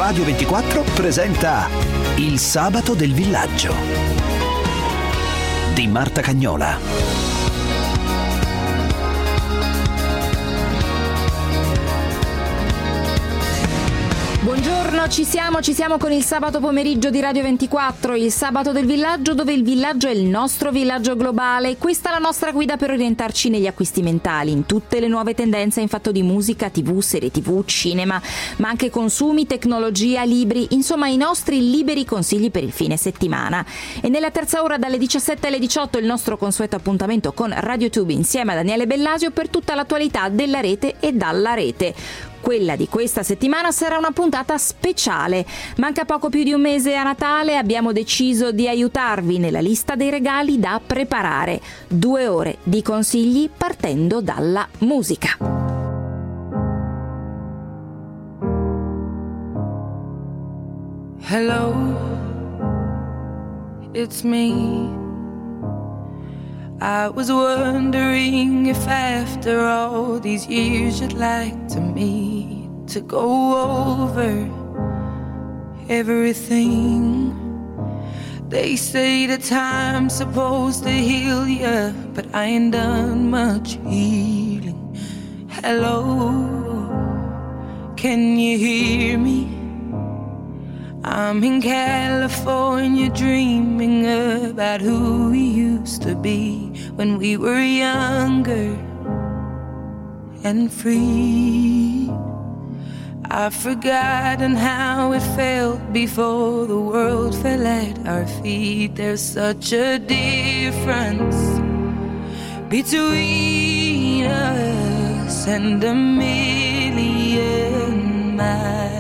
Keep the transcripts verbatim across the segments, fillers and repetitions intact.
Radio ventiquattro presenta Il sabato del villaggio di Marta Cagnola. Buongiorno, ci siamo, ci siamo con il sabato pomeriggio di Radio ventiquattro, il sabato del villaggio, dove il villaggio è il nostro villaggio globale. Questa è la nostra guida per orientarci negli acquisti mentali, in tutte le nuove tendenze in fatto di musica, tv, serie tv, cinema, ma anche consumi, tecnologia, libri, insomma i nostri liberi consigli per il fine settimana. E nella terza ora dalle diciassette alle diciotto il nostro consueto appuntamento con RadioTube insieme a Daniele Bellasio per tutta l'attualità della rete e dalla rete. Quella di questa settimana sarà una puntata speciale. Manca poco più di un mese a Natale, abbiamo deciso di aiutarvi nella lista dei regali da preparare. Due ore di consigli partendo dalla musica. Hello, it's me. I was wondering if after all these years you'd like to meet to go over everything. They say that time's supposed to heal ya, but I ain't done much healing. Hello, can you hear me? I'm in California dreaming about who we used to be when we were younger and free. I've forgotten how it felt before the world fell at our feet. There's such a difference between us and a million miles.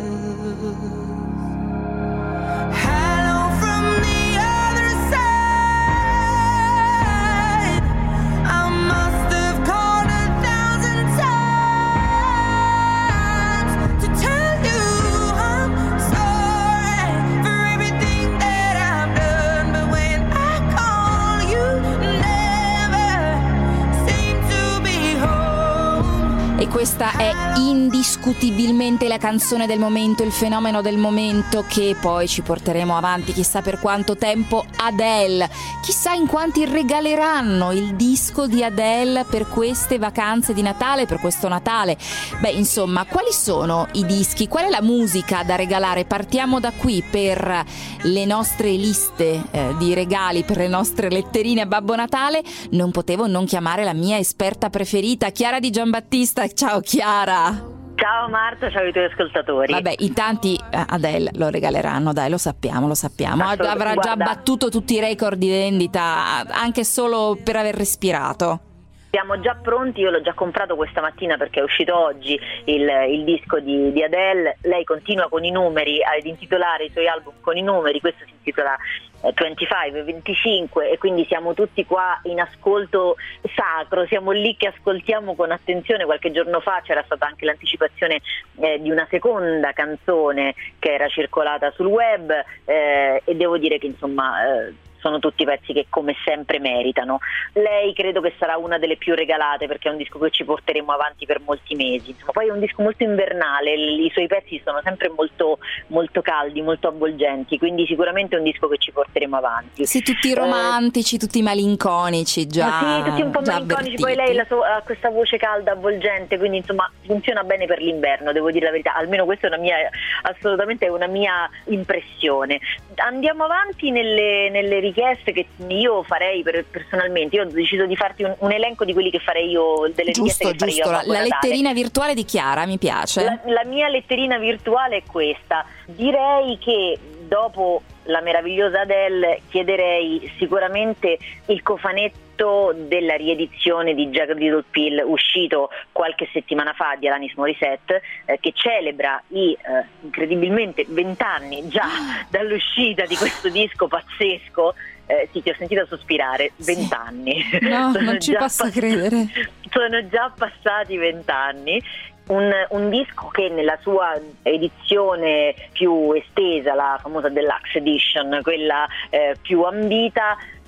Questa è indiscutibilmente la canzone del momento, il fenomeno del momento che poi ci porteremo avanti chissà per quanto tempo. Adele, chissà in quanti regaleranno il disco di Adele per queste vacanze di Natale, per questo Natale. Beh, insomma, quali sono i dischi, qual è la musica da regalare? Partiamo da qui per le nostre liste eh, di regali, per le nostre letterine a Babbo Natale. Non potevo non chiamare la mia esperta preferita, Chiara Di Giambattista. Ciao Chiara. Ciao Marta, ciao ai tuoi ascoltatori. Vabbè, in tanti eh, Adele lo regaleranno, dai, lo sappiamo, lo sappiamo. Avrà già Guarda, battuto tutti i record di vendita, anche solo per aver respirato. Siamo già pronti, io l'ho già comprato questa mattina perché è uscito oggi il, il disco di, di Adele. Lei continua con i numeri, ad intitolare i suoi album con i numeri, questo si intitola eh, venticinque venticinque, e quindi siamo tutti qua in ascolto sacro, siamo lì che ascoltiamo con attenzione. Qualche giorno fa c'era stata anche l'anticipazione eh, di una seconda canzone che era circolata sul web eh, e devo dire che insomma... Eh, sono tutti pezzi che come sempre meritano. Lei credo che sarà una delle più regalate perché è un disco che ci porteremo avanti per molti mesi. Insomma, poi è un disco molto invernale, i suoi pezzi sono sempre molto, molto caldi, molto avvolgenti, quindi sicuramente è un disco che ci porteremo avanti. Sì, tutti romantici, eh, tutti malinconici, già. Sì, tutti un po' malinconici, poi lei la so, ha questa voce calda, avvolgente, quindi insomma funziona bene per l'inverno, devo dire la verità, almeno questa è una mia, assolutamente è una mia impressione. Andiamo avanti nelle, nelle richieste che io farei per, personalmente. Io ho deciso di farti un, un elenco di quelli che farei io, delle giusto, richieste che giusto. farei io. La, la letterina virtuale di Chiara mi piace. La, la mia letterina virtuale è questa. Direi che dopo la meravigliosa Adele chiederei sicuramente il cofanetto della riedizione di Jagged Little Pill uscito qualche settimana fa di Alanis Morissette, eh, che celebra i eh, incredibilmente vent'anni già dall'uscita di questo disco pazzesco. Eh, sì, ti ho sentito sospirare, vent'anni. Sì. No, non ci posso pass- credere. Sono già passati vent'anni. Un, un disco che nella sua edizione più estesa, la famosa Deluxe Edition, quella eh, più ambita,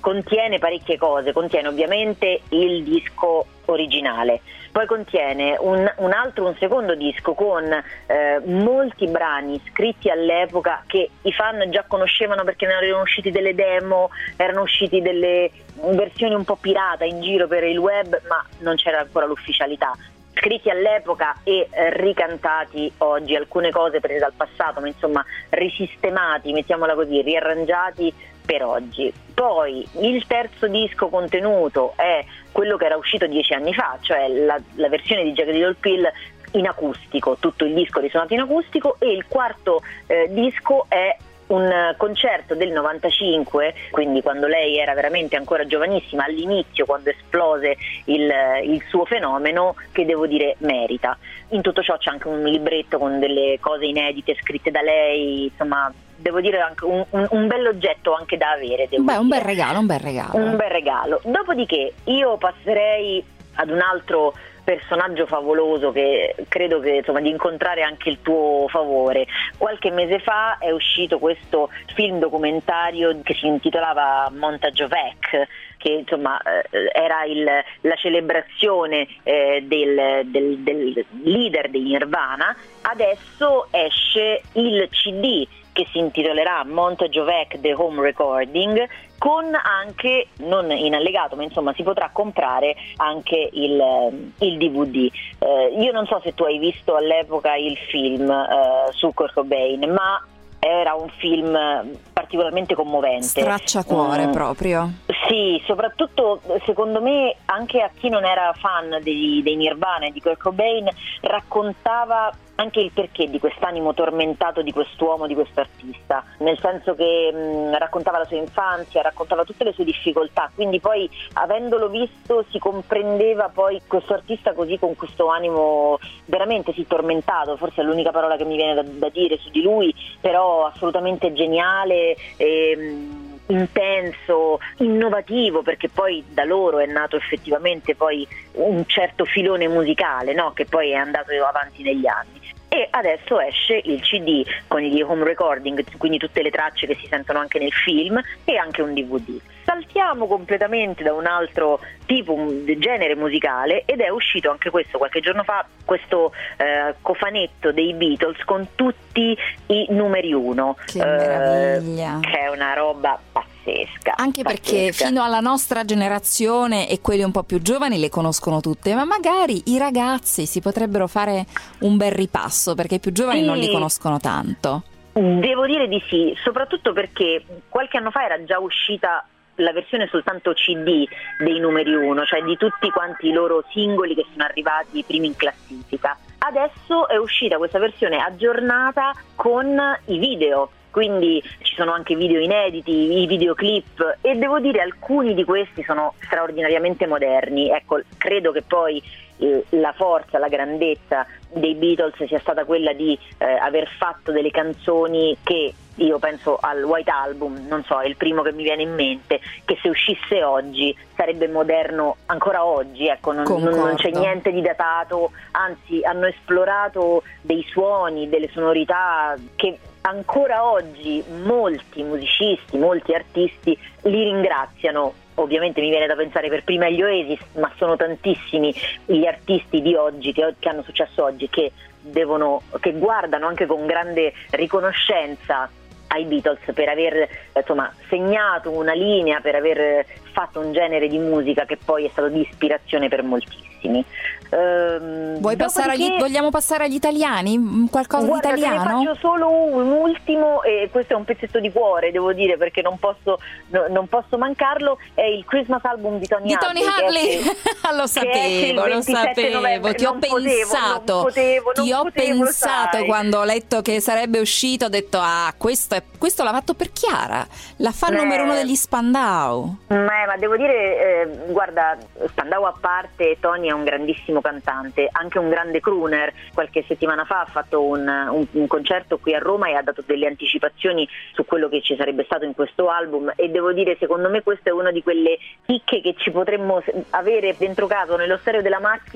contiene parecchie cose, contiene ovviamente il disco originale, poi contiene un, un altro, un secondo disco con eh, molti brani scritti all'epoca che i fan già conoscevano perché ne erano usciti delle demo, erano usciti delle versioni un po' pirata in giro per il web, ma non c'era ancora l'ufficialità. Scritti all'epoca e eh, ricantati oggi, alcune cose prese dal passato, ma insomma risistemati, mettiamola così, riarrangiati per oggi. Poi il terzo disco contenuto è quello che era uscito dieci anni fa, cioè la, la versione di Jagged Little Pill in acustico, tutto il disco risuonato in acustico, e il quarto eh, disco è un concerto del novantacinque, quindi quando lei era veramente ancora giovanissima, all'inizio, quando esplose il, il suo fenomeno, che devo dire merita. In tutto ciò c'è anche un libretto con delle cose inedite scritte da lei, insomma devo dire anche un, un, un bell'oggetto anche da avere. Devo Beh, dire. un bel regalo, un bel regalo. Un bel regalo. Dopodiché io passerei ad un altro personaggio favoloso che credo che insomma di incontrare anche il tuo favore. Qualche mese fa è uscito questo film documentario che si intitolava Montage of Heck, che insomma eh, era il, la celebrazione eh, del, del, del leader dei Nirvana. Adesso esce il C D che si intitolerà Montage of Heck The Home Recording, con anche, non in allegato, ma insomma si potrà comprare anche il, il D V D. Eh, io non so se tu hai visto all'epoca il film eh, su Kurt Cobain, ma era un film particolarmente commovente. Stracciacuore mm. proprio. Sì, soprattutto secondo me anche a chi non era fan dei, dei Nirvana e di Kurt Cobain raccontava anche il perché di quest'animo tormentato di quest'uomo, di questo artista, nel senso che mh, raccontava la sua infanzia, raccontava tutte le sue difficoltà, quindi poi avendolo visto si comprendeva poi questo artista così, con questo animo veramente sì tormentato, forse è l'unica parola che mi viene da, da dire su di lui, però assolutamente geniale e mh, intenso, innovativo, perché poi da loro è nato effettivamente poi un certo filone musicale, no? Che poi è andato avanti negli anni. E adesso esce il C D con gli home recording, quindi tutte le tracce che si sentono anche nel film, e anche un D V D. Saltiamo completamente da un altro tipo, un genere musicale, ed è uscito anche questo qualche giorno fa, questo eh, cofanetto dei Beatles con tutti i numeri uno. Che meraviglia! Eh, che è una roba pazzesca. Anche pazzesca. Perché fino alla nostra generazione e quelli un po' più giovani le conoscono tutte, ma magari i ragazzi si potrebbero fare un bel ripasso, perché i più giovani sì. non li conoscono tanto. Devo dire di sì, soprattutto perché qualche anno fa era già uscita la versione soltanto C D dei numeri uno, cioè di tutti quanti i loro singoli che sono arrivati primi in classifica. Adesso è uscita questa versione aggiornata con i video, quindi ci sono anche video inediti, i videoclip, e devo dire alcuni di questi sono straordinariamente moderni. Ecco, credo che poi eh, la forza, la grandezza dei Beatles sia stata quella di eh, aver fatto delle canzoni che, io penso al White Album, non so, è il primo che mi viene in mente, che se uscisse oggi sarebbe moderno ancora oggi, ecco, non, non, non c'è niente di datato, anzi hanno esplorato dei suoni, delle sonorità che ancora oggi molti musicisti, molti artisti li ringraziano. Ovviamente mi viene da pensare per prima agli Oasis, ma sono tantissimi gli artisti di oggi che, che hanno successo oggi, che devono, che guardano anche con grande riconoscenza ai Beatles per aver insomma segnato una linea, per aver fatto un genere di musica che poi è stato di ispirazione per moltissimi. Ehm, Vuoi passare agli, vogliamo passare agli italiani? Qualcosa guarda, di italiano? Te ne faccio solo un ultimo, e questo è un pezzetto di cuore, devo dire, perché non posso, no, non posso mancarlo. È il Christmas album di Tony di Tony Hadley. Lo sapevo, lo sapevo. Ti ho pensato, potevo, ti ho potevo, pensato sai. Quando ho letto che sarebbe uscito. Ho detto, ah, questo, è, questo l'ha fatto per Chiara, la fan eh, numero uno degli Spandau. Ma, ma devo dire, eh, guarda, Spandau a parte, Tony è un grandissimo cantante, anche un grande crooner. Qualche settimana fa ha fatto un, un, un concerto qui a Roma e ha dato delle anticipazioni su quello che ci sarebbe stato in questo album, e devo dire, secondo me questo è una di quelle chicche che ci potremmo avere dentro casa, nello stereo della macchina,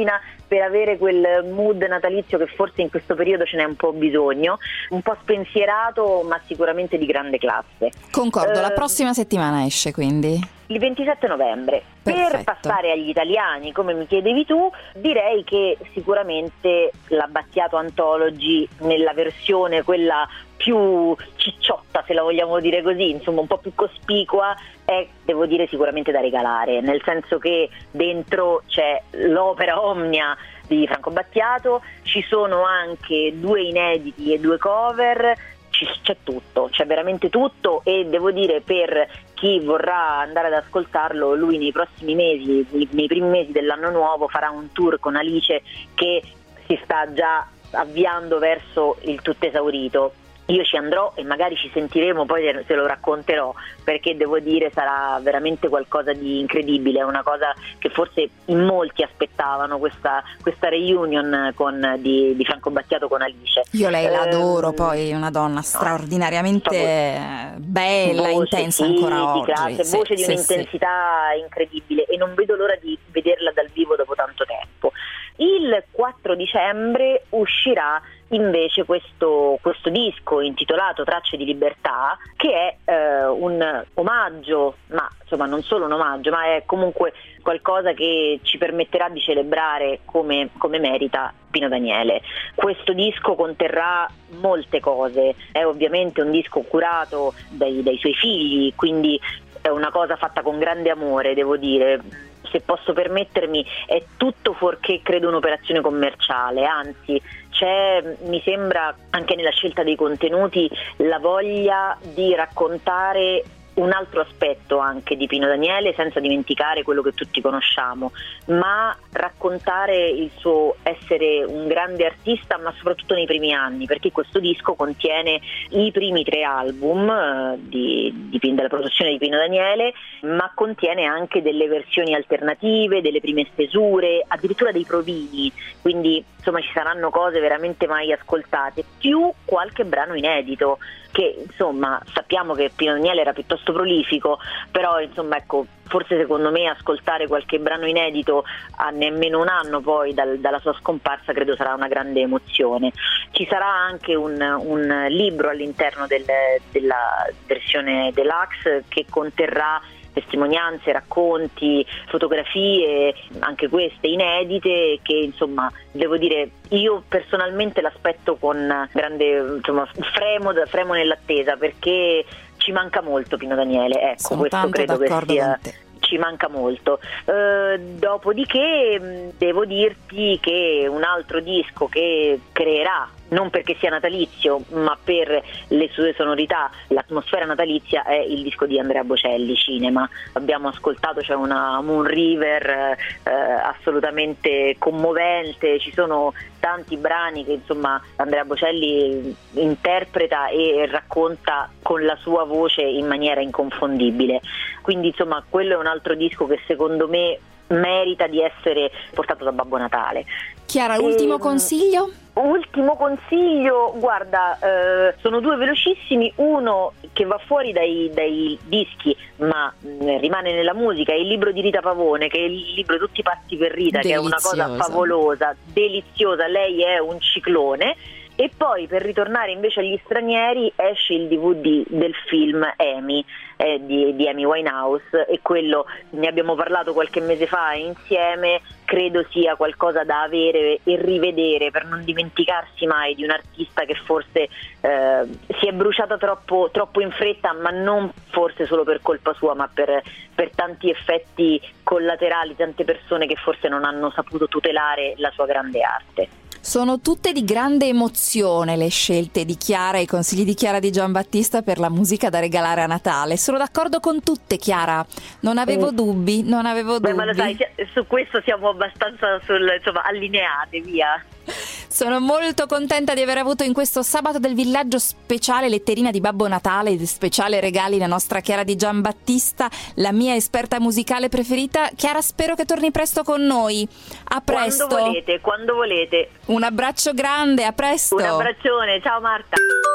per avere quel mood natalizio che forse in questo periodo ce n'è un po' bisogno, un po' spensierato ma sicuramente di grande classe. Concordo, eh, la prossima settimana esce quindi? Il ventisette novembre. Perfetto. Per passare agli italiani, come mi chiedevi tu, direi che sicuramente la Battiato Anthology nella versione quella più cicciotta, se la vogliamo dire così, insomma un po' più cospicua, è, devo dire, sicuramente da regalare, nel senso che dentro c'è l'opera omnia di Franco Battiato, ci sono anche due inediti e due cover, c'è tutto, c'è veramente tutto, e devo dire, per chi vorrà andare ad ascoltarlo, lui nei prossimi mesi, nei primi mesi dell'anno nuovo, farà un tour con Alice che si sta già avviando verso il tutto esaurito. Io ci andrò e magari ci sentiremo, poi se lo racconterò, perché devo dire sarà veramente qualcosa di incredibile, è una cosa che forse in molti aspettavano, questa, questa reunion con, di, di Franco Battiato con Alice. Io lei la adoro, eh, poi una donna straordinariamente no, bella, voce, intensa sì, ancora di oggi. classe, Sì, voce di sì, un'intensità sì. incredibile, e non vedo l'ora di vederla dal vivo dopo tanto tempo. Il quattro dicembre uscirà invece questo, questo disco intitolato Tracce di Libertà, che è eh, un omaggio, ma insomma non solo un omaggio, ma è comunque qualcosa che ci permetterà di celebrare come, come merita Pino Daniele. Questo disco conterrà molte cose, è ovviamente un disco curato dai, dai suoi figli, quindi è una cosa fatta con grande amore, devo dire. Se posso permettermi, è tutto fuorché credo un'operazione commerciale, anzi c'è, mi sembra, anche nella scelta dei contenuti, la voglia di raccontare un altro aspetto anche di Pino Daniele, senza dimenticare quello che tutti conosciamo, ma raccontare il suo essere un grande artista, ma soprattutto nei primi anni, perché questo disco contiene i primi tre album eh, di, di, della produzione di Pino Daniele, ma contiene anche delle versioni alternative, delle prime stesure, addirittura dei provini, quindi insomma ci saranno cose veramente mai ascoltate, più qualche brano inedito, che insomma sappiamo che Pino Daniele era piuttosto prolifico, però insomma ecco, forse secondo me ascoltare qualche brano inedito a nemmeno un anno poi dal, dalla sua scomparsa credo sarà una grande emozione. Ci sarà anche un, un libro all'interno del, della versione deluxe che conterrà testimonianze, racconti, fotografie, anche queste inedite, che insomma devo dire io personalmente l'aspetto con grande, insomma, fremo, fremo nell'attesa, perché ci manca molto Pino Daniele, ecco. Sono questo tanto credo che d'accordo sia, con te. ci manca molto. Eh, dopodiché devo dirti che un altro disco che creerà, non perché sia natalizio, ma per le sue sonorità, l'atmosfera natalizia, è il disco di Andrea Bocelli, Cinema. Abbiamo ascoltato, c'è una Moon River eh, assolutamente commovente, ci sono tanti brani che insomma Andrea Bocelli interpreta e racconta con la sua voce in maniera inconfondibile, quindi insomma quello è un altro disco che secondo me merita di essere portato da Babbo Natale. Chiara, ultimo e, consiglio? Ultimo consiglio, guarda, eh, sono due velocissimi, uno che va fuori dai, dai dischi ma mh, rimane nella musica, è il libro di Rita Pavone, che è il libro Tutti pazzi per Rita, deliziosa, che è una cosa favolosa, deliziosa, lei è un ciclone. E poi, per ritornare invece agli stranieri, esce il D V D del film Amy eh, di, di Amy Winehouse, e quello ne abbiamo parlato qualche mese fa insieme, credo sia qualcosa da avere e rivedere per non dimenticarsi mai di un artista che forse eh, si è bruciata troppo, troppo in fretta, ma non forse solo per colpa sua, ma per, per tanti effetti collaterali, tante persone che forse non hanno saputo tutelare la sua grande arte. Sono tutte di grande emozione le scelte di Chiara e i consigli di Chiara Di Giambattista per la musica da regalare a Natale. Sono d'accordo con tutte, Chiara, non avevo mm. dubbi, non avevo Beh, dubbi. Ma lo sai, su questo siamo abbastanza sul, insomma, allineate, via. Sono molto contenta di aver avuto in questo Sabato del Villaggio speciale letterina di Babbo Natale, speciale regali la nostra Chiara Di Giambattista, la mia esperta musicale preferita. Chiara, spero che torni presto con noi. A presto. Quando volete, quando volete. Un abbraccio grande, a presto. Un abbraccione, ciao Marta.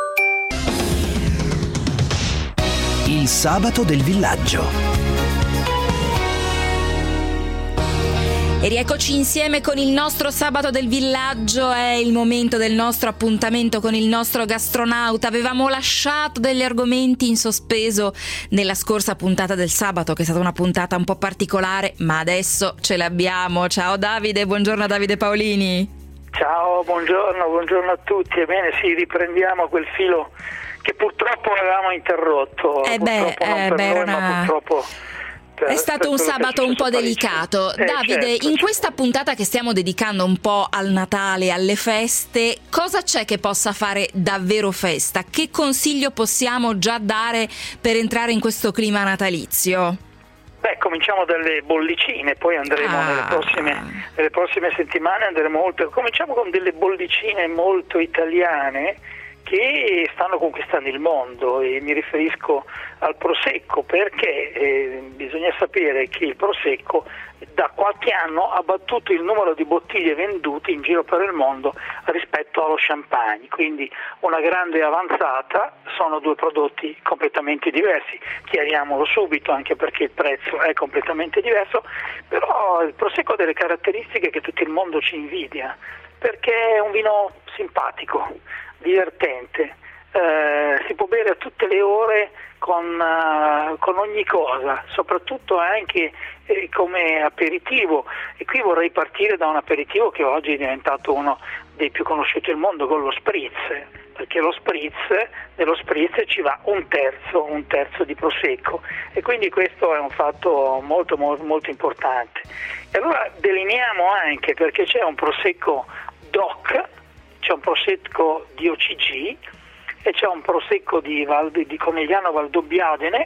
Il Sabato del Villaggio. E rieccoci insieme con il nostro Sabato del Villaggio. È il momento del nostro appuntamento con il nostro gastronauta. Avevamo lasciato degli argomenti in sospeso nella scorsa puntata del sabato, che è stata una puntata un po' particolare, ma adesso ce l'abbiamo. Ciao Davide, buongiorno a Davide Paolini. Ciao, buongiorno, buongiorno a tutti. Ebbene sì, riprendiamo quel filo che purtroppo avevamo interrotto. Eh beh, purtroppo non eh, per beh, noi, una... ma purtroppo... È stato un sabato un po' delicato. Eh, Davide, certo, in certo. questa puntata che stiamo dedicando un po' al Natale, alle feste, cosa c'è che possa fare davvero festa? Che consiglio possiamo già dare per entrare in questo clima natalizio? Beh, cominciamo dalle bollicine, poi andremo Ah. nelle prossime, nelle prossime settimane andremo oltre. Cominciamo con delle bollicine molto italiane che stanno conquistando il mondo, e mi riferisco al Prosecco, perché eh, bisogna sapere che il Prosecco da qualche anno ha battuto il numero di bottiglie vendute in giro per il mondo rispetto allo champagne, quindi una grande avanzata. Sono due prodotti completamente diversi, chiariamolo subito, anche perché il prezzo è completamente diverso, però il Prosecco ha delle caratteristiche che tutto il mondo ci invidia, perché è un vino simpatico, divertente, eh, si può bere a tutte le ore con, uh, con ogni cosa, soprattutto anche eh, come aperitivo. E qui vorrei partire da un aperitivo che oggi è diventato uno dei più conosciuti al mondo, con lo spritz, perché lo spritz, nello spritz ci va un terzo, un terzo di Prosecco, e quindi questo è un fatto molto molto, molto importante. E allora delineiamo anche, perché c'è un Prosecco D O C, c'è un Prosecco di O C G e c'è un Prosecco di, Val, di Conegliano Valdobbiadene,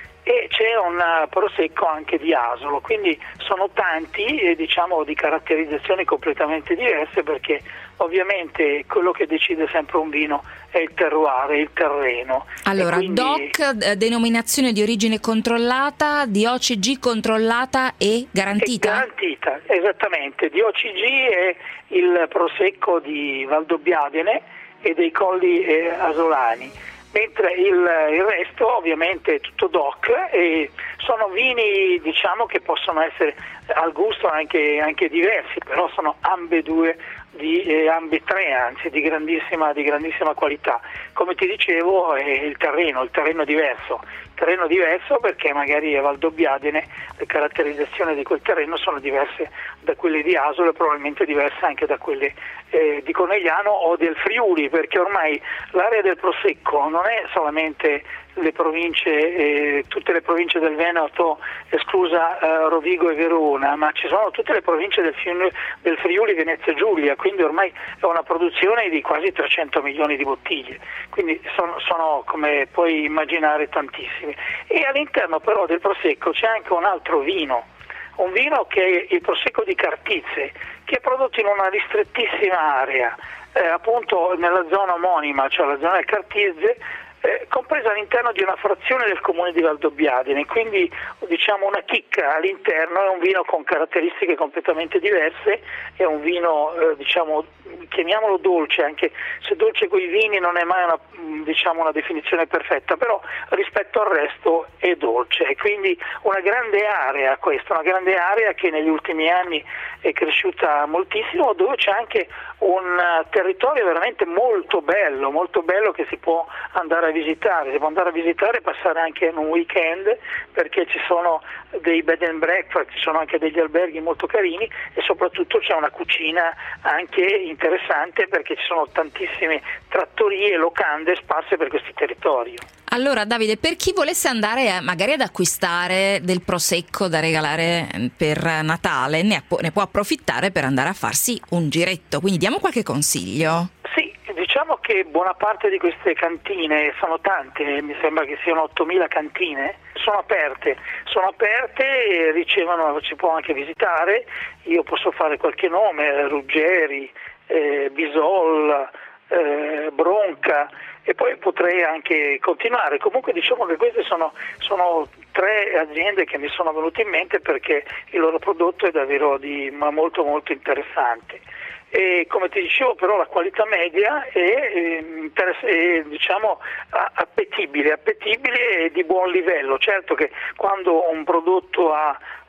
e c'è un Prosecco anche di Asolo, quindi sono tanti, eh, diciamo, di caratterizzazioni completamente diverse, perché ovviamente quello che decide sempre un vino è il terroir, il terreno. Allora, quindi... D O C, eh, denominazione di origine controllata, di O C G controllata e garantita? È garantita, esattamente. Di O C G è il Prosecco di Valdobbiadene e dei Colli eh, Asolani, mentre il, il resto ovviamente è tutto D O C, e sono vini, diciamo, che possono essere al gusto anche, anche diversi, però sono ambedue di eh, ambitre, anzi di grandissima, di grandissima qualità. Come ti dicevo, è il terreno, il terreno diverso, terreno diverso perché magari a Valdobbiadene le caratterizzazioni di quel terreno sono diverse da quelle di Asolo, e probabilmente diverse anche da quelle eh, di Conegliano o del Friuli, perché ormai l'area del Prosecco non è solamente le province, eh, tutte le province del Veneto, esclusa eh, Rovigo e Verona, ma ci sono tutte le province del, Friuli, del Friuli, Venezia Giulia, quindi ormai è una produzione di quasi trecento milioni di bottiglie, quindi sono, sono, come puoi immaginare, tantissimi. E all'interno però del Prosecco c'è anche un altro vino, un vino che è il Prosecco di Cartizze, che è prodotto in una ristrettissima area, eh, appunto nella zona omonima, cioè la zona del Cartizze, Eh, compresa all'interno di una frazione del comune di Valdobbiadene, quindi diciamo una chicca all'interno. È un vino con caratteristiche completamente diverse, è un vino eh, diciamo, chiamiamolo dolce, anche se dolce coi vini non è mai una, diciamo, una definizione perfetta, però rispetto al resto è dolce, e quindi una grande area questa, una grande area che negli ultimi anni è cresciuta moltissimo, dove c'è anche un territorio veramente molto bello, molto bello, che si può andare a visitare, si può andare a visitare e passare anche un weekend, perché ci sono dei bed and breakfast, ci sono anche degli alberghi molto carini, e soprattutto c'è una cucina anche interessante, perché ci sono tantissime trattorie e locande sparse per questi territori. Allora Davide, per chi volesse andare a, magari ad acquistare del Prosecco da regalare per Natale, ne, ne può approfittare per andare a farsi un giretto, quindi diamo qualche consiglio. Sì, diciamo che buona parte di queste cantine, sono tante, mi sembra che siano ottomila cantine, sono aperte, sono aperte e ricevono, ci può anche visitare. Io posso fare qualche nome: Ruggeri, eh, Bisol, eh, Bronca, e poi potrei anche continuare. Comunque diciamo che queste sono, sono tre aziende che mi sono venute in mente, perché il loro prodotto è davvero di, ma molto molto interessante. E come ti dicevo, però, la qualità media è, è, è diciamo appetibile, appetibile e di buon livello. Certo che quando un prodotto ha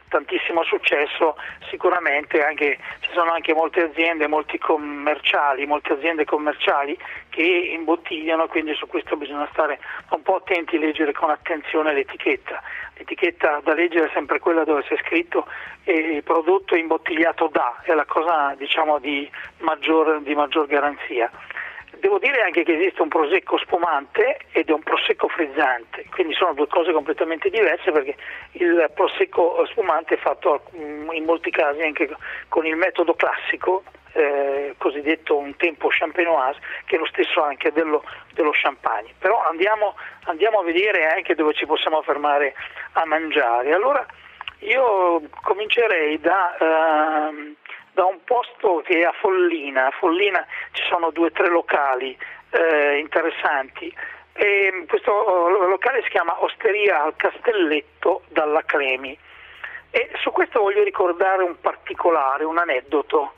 tantissimo successo, sicuramente anche, ci sono anche molte aziende, molti commerciali, molte aziende commerciali che imbottigliano, quindi su questo bisogna stare un po' attenti e leggere con attenzione l'etichetta. L'etichetta da leggere è sempre quella dove c'è scritto eh, prodotto imbottigliato da, è la cosa diciamo di maggior, di maggior garanzia. Devo dire anche che esiste un prosecco spumante ed un prosecco frizzante, quindi sono due cose completamente diverse, perché il prosecco spumante è fatto in molti casi anche con il metodo classico, eh, cosiddetto un tempo champenoise, che è lo stesso anche dello, dello champagne. Però andiamo, andiamo a vedere anche dove ci possiamo fermare a mangiare. Allora io comincerei da... Uh, da un posto che è a Follina. A Follina ci sono due o tre locali eh, interessanti. E questo locale si chiama Osteria al Castelletto dalla Clemi. E su questo voglio ricordare un particolare, un aneddoto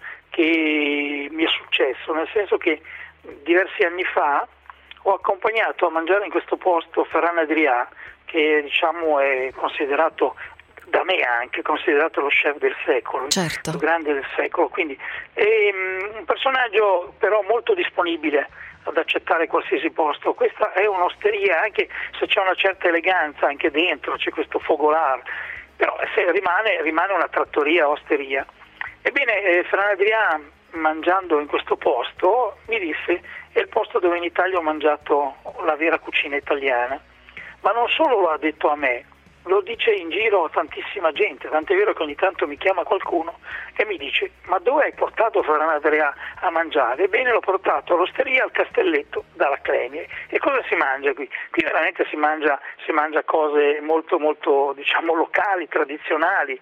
che mi è successo, nel senso che diversi anni fa ho accompagnato a mangiare in questo posto Ferran Adrià, che diciamo è considerato da me anche considerato lo chef del secolo, certo. Il più grande del secolo, quindi è um, un personaggio però molto disponibile ad accettare qualsiasi posto. Questa è un'osteria, anche se c'è una certa eleganza anche dentro, c'è questo fogolar, però se rimane, rimane una trattoria, osteria. Ebbene, eh, Ferran Adrià, mangiando in questo posto, mi disse: è il posto dove in Italia ho mangiato la vera cucina italiana. Ma non solo lo ha detto a me, lo dice in giro a tantissima gente, tant'è vero che ogni tanto mi chiama qualcuno e mi dice: ma dove hai portato Ferran Adrià a mangiare? Ebbene, l'ho portato all'Osteria al Castelletto dalla Clemi. E cosa si mangia qui? Qui veramente si mangia, si mangia cose molto molto diciamo locali, tradizionali,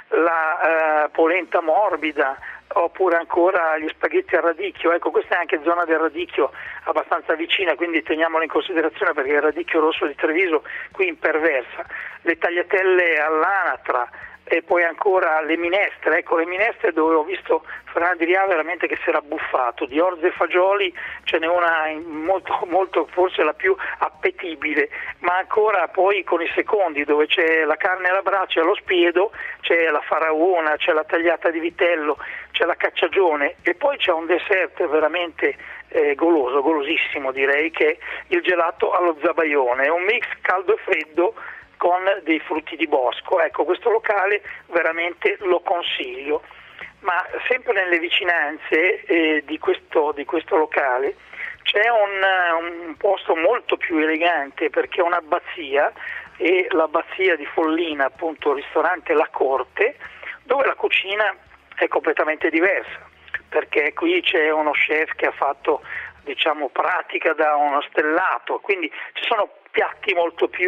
la eh, polenta morbida, oppure ancora gli spaghetti al radicchio. Ecco, questa è anche zona del radicchio abbastanza vicina, quindi teniamolo in considerazione, perché il radicchio rosso di Treviso qui imperversa. Le tagliatelle all'anatra e poi ancora le minestre, ecco le minestre dove ho visto Ferran Adrià veramente che si era buffato. Di orze e fagioli ce n'è una molto, molto forse la più appetibile, ma ancora poi con i secondi, dove c'è la carne alla brace e allo spiedo, c'è la faraona, c'è la tagliata di vitello, c'è la cacciagione, e poi c'è un dessert veramente eh, goloso, golosissimo direi, che è il gelato allo zabaione, è un mix caldo e freddo con dei frutti di bosco. Ecco, questo locale veramente lo consiglio. Ma sempre nelle vicinanze eh, di, questo, di questo locale c'è un, un posto molto più elegante, perché è un'abbazia, e l'abbazia di Follina, appunto il ristorante La Corte, dove la cucina è completamente diversa, perché qui c'è uno chef che ha fatto diciamo pratica da uno stellato, quindi ci sono piatti molto più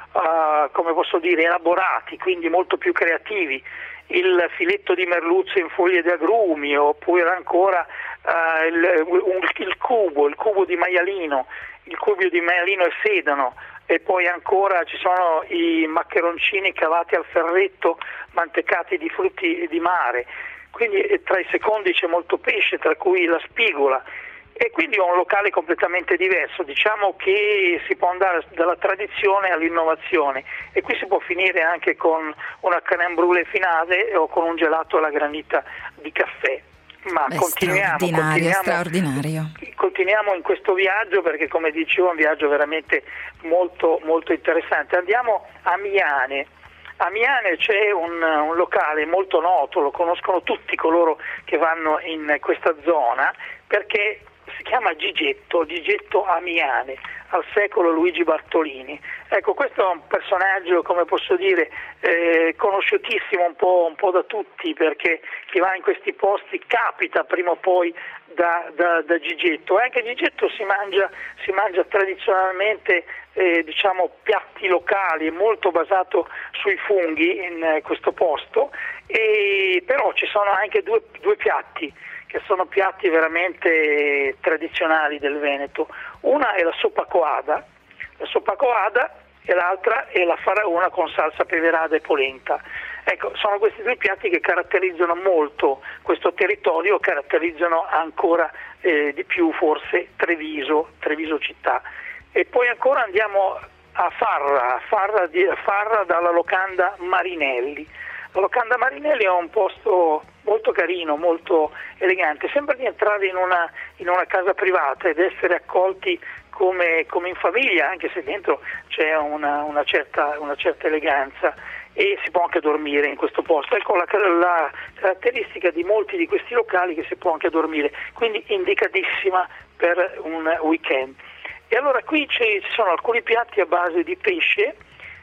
uh, come posso dire elaborati, quindi molto più creativi. Il filetto di merluzzo in foglie di agrumi, oppure ancora uh, il, un, il cubo, il cubo di maialino, il cubo di maialino e sedano, e poi ancora ci sono i maccheroncini cavati al ferretto mantecati di frutti di mare. Quindi tra i secondi c'è molto pesce, tra cui la spigola. E quindi è un locale completamente diverso, diciamo che si può andare dalla tradizione all'innovazione, e qui si può finire anche con una crème brûlée finale o con un gelato alla granita di caffè. Ma Beh, continuiamo, straordinario, continuiamo, straordinario. continuiamo in questo viaggio, perché come dicevo è un viaggio veramente molto, molto interessante. Andiamo a Miane. A Miane c'è un, un locale molto noto, lo conoscono tutti coloro che vanno in questa zona, perché si chiama Gigetto, Gigetto a Miane, al secolo Luigi Bartolini. Ecco, questo è un personaggio, come posso dire, eh, conosciutissimo un po', un po' da tutti, perché chi va in questi posti capita prima o poi da, da, da Gigetto. E anche a Gigetto si mangia, si mangia tradizionalmente eh, diciamo piatti locali, molto basato sui funghi in eh, questo posto, e però ci sono anche due, due piatti che sono piatti veramente tradizionali del Veneto. Una è la soppa coada, la soppa coada, e l'altra è la faraona con salsa peverada e polenta. Ecco, sono questi due piatti che caratterizzano molto questo territorio, caratterizzano ancora eh, di più forse Treviso, Treviso città. E poi ancora andiamo a Farra, Farra, di, Farra dalla locanda Marinelli. La Locanda Marinelli è un posto molto carino, molto elegante, sembra di entrare in una, in una casa privata ed essere accolti come, come in famiglia, anche se dentro c'è una, una, certa, una certa eleganza, e si può anche dormire in questo posto. Ecco la, la caratteristica di molti di questi locali, che si può anche dormire, quindi indicatissima per un weekend. E allora qui ci sono alcuni piatti a base di pesce.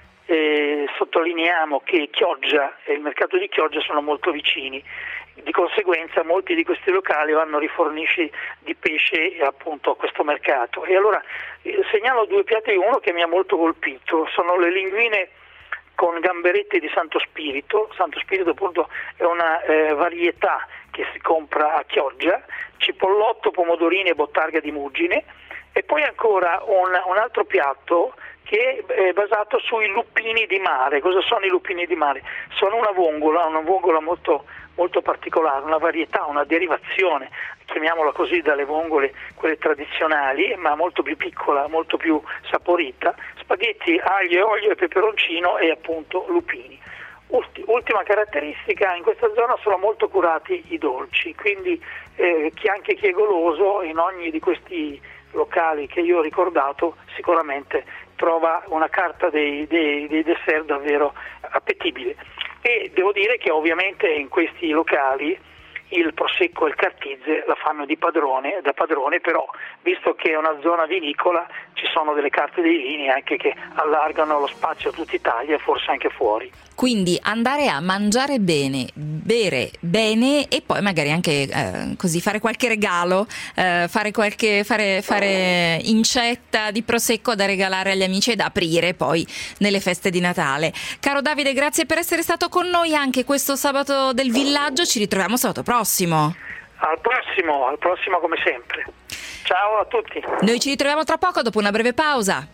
Eh, sottolineiamo che Chioggia e il mercato di Chioggia sono molto vicini, di conseguenza molti di questi locali vanno rifornisci di pesce appunto a questo mercato. E allora eh, segnalo due piatti, uno che mi ha molto colpito, sono le linguine con gamberetti di Santo Spirito. Santo Spirito appunto è una eh, varietà che si compra a Chioggia, cipollotto, pomodorini e bottarga di muggine, e poi ancora un, un altro piatto che è basato sui lupini di mare. Cosa sono i lupini di mare? Sono una vongola, una vongola molto, molto particolare, una varietà, una derivazione, chiamiamola così, dalle vongole quelle tradizionali, ma molto più piccola, molto più saporita, spaghetti, aglio e olio e peperoncino e appunto lupini. Ultima caratteristica, in questa zona sono molto curati i dolci, quindi eh, chi anche chi è goloso in ogni di questi locali che io ho ricordato sicuramente trova una carta dei, dei, dei dessert davvero appetibile. E devo dire che ovviamente in questi locali il prosecco e il cartizze la fanno di padrone, da padrone, però visto che è una zona vinicola ci sono delle carte dei vini anche che allargano lo spazio a tutta Italia e forse anche fuori. Quindi andare a mangiare bene, bere bene e poi magari anche eh, così fare qualche regalo, eh, fare qualche fare, fare incetta di prosecco da regalare agli amici e da aprire poi nelle feste di Natale. Caro Davide, grazie per essere stato con noi anche questo sabato del villaggio, ci ritroviamo sabato prossimo. Al prossimo, al prossimo come sempre. Ciao a tutti. Noi ci ritroviamo tra poco dopo una breve pausa.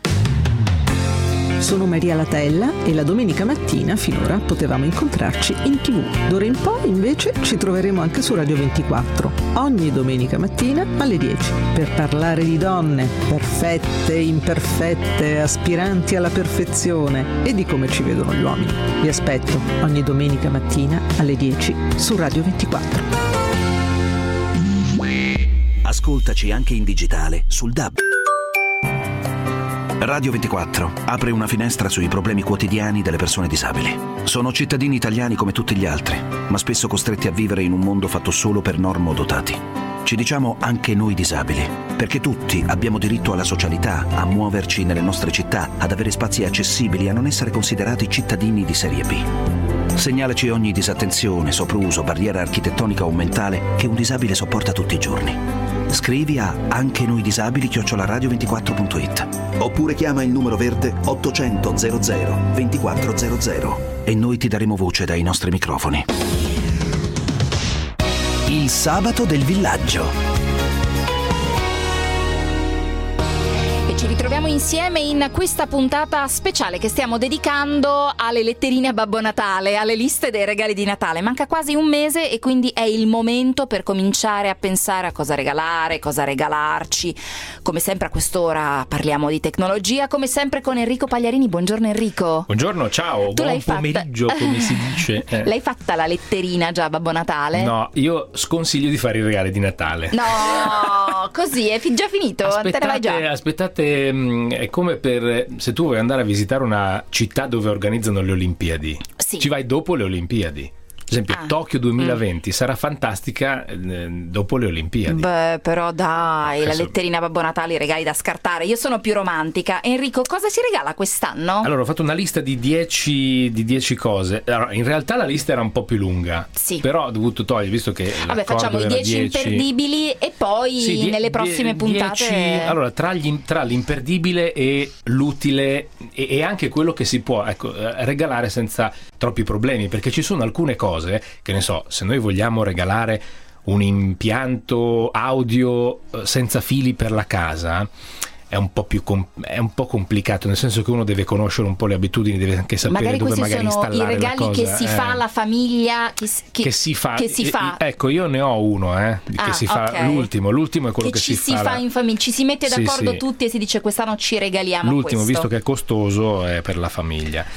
Sono Maria Latella e la domenica mattina finora potevamo incontrarci in tivù. D'ora in poi invece ci troveremo anche su Radio ventiquattro, ogni domenica mattina alle dieci, per parlare di donne, perfette, imperfette, aspiranti alla perfezione e di come ci vedono gli uomini. Vi aspetto ogni domenica mattina alle dieci su Radio ventiquattro. Ascoltaci anche in digitale sul D A B. Radio ventiquattro apre una finestra sui problemi quotidiani delle persone disabili. Sono cittadini italiani come tutti gli altri, ma spesso costretti a vivere in un mondo fatto solo per normodotati. Ci diciamo anche noi disabili, perché tutti abbiamo diritto alla socialità, a muoverci nelle nostre città, ad avere spazi accessibili, a non essere considerati cittadini di serie B. Segnalaci ogni disattenzione, sopruso, barriera architettonica o mentale che un disabile sopporta tutti i giorni. Scrivi a anche noi disabili chiocciola radio ventiquattro punto it oppure chiama il numero verde ottocento zero zero ventiquattro zero zero e noi ti daremo voce dai nostri microfoni. Il sabato del villaggio. Ci ritroviamo insieme in questa puntata speciale che stiamo dedicando alle letterine a Babbo Natale, alle liste dei regali di Natale. Manca quasi un mese e quindi è il momento per cominciare a pensare a cosa regalare, cosa regalarci. Come sempre a quest'ora parliamo di tecnologia, come sempre con Enrico Pagliarini. Buongiorno Enrico. Buongiorno, ciao, tu buon pomeriggio fatta... come si dice. Eh. L'hai fatta la letterina già a Babbo Natale? No, io sconsiglio di fare i regali di Natale. No, così è già finito, aspettate, te ne vai già. Aspettate. È come per se tu vuoi andare a visitare una città dove organizzano le Olimpiadi, sì. Ci vai dopo le Olimpiadi. Ad esempio ah. Tokyo duemilaventi mm. sarà fantastica eh, dopo le Olimpiadi. Beh, però dai, Adesso... la letterina a Babbo Natale, i regali da scartare. Io sono più romantica. Enrico, cosa si regala quest'anno? Allora, ho fatto una lista di dieci di dieci cose. Allora, in realtà la lista era un po' più lunga. Sì. Però ho dovuto togliere, visto che Vabbè, facciamo i dieci imperdibili e poi sì, die- nelle prossime die- puntate dieci... Allora, tra, gli, tra l'imperdibile e l'utile e, e anche quello che si può ecco, regalare senza troppi problemi, perché ci sono alcune cose che ne so, se noi vogliamo regalare un impianto audio senza fili per la casa è un po' più com- è un po' complicato, nel senso che uno deve conoscere un po' le abitudini, deve anche sapere magari dove magari installare la cosa. I regali che si eh. fa alla famiglia che, che, che si fa, che si fa. Ecco, io ne ho uno eh, ah, che si fa okay. l'ultimo l'ultimo è quello che, che si, si fa fa la... in famiglia, ci si mette d'accordo sì, sì. tutti e si dice quest'anno ci regaliamo l'ultimo questo. Visto che è costoso è per la famiglia.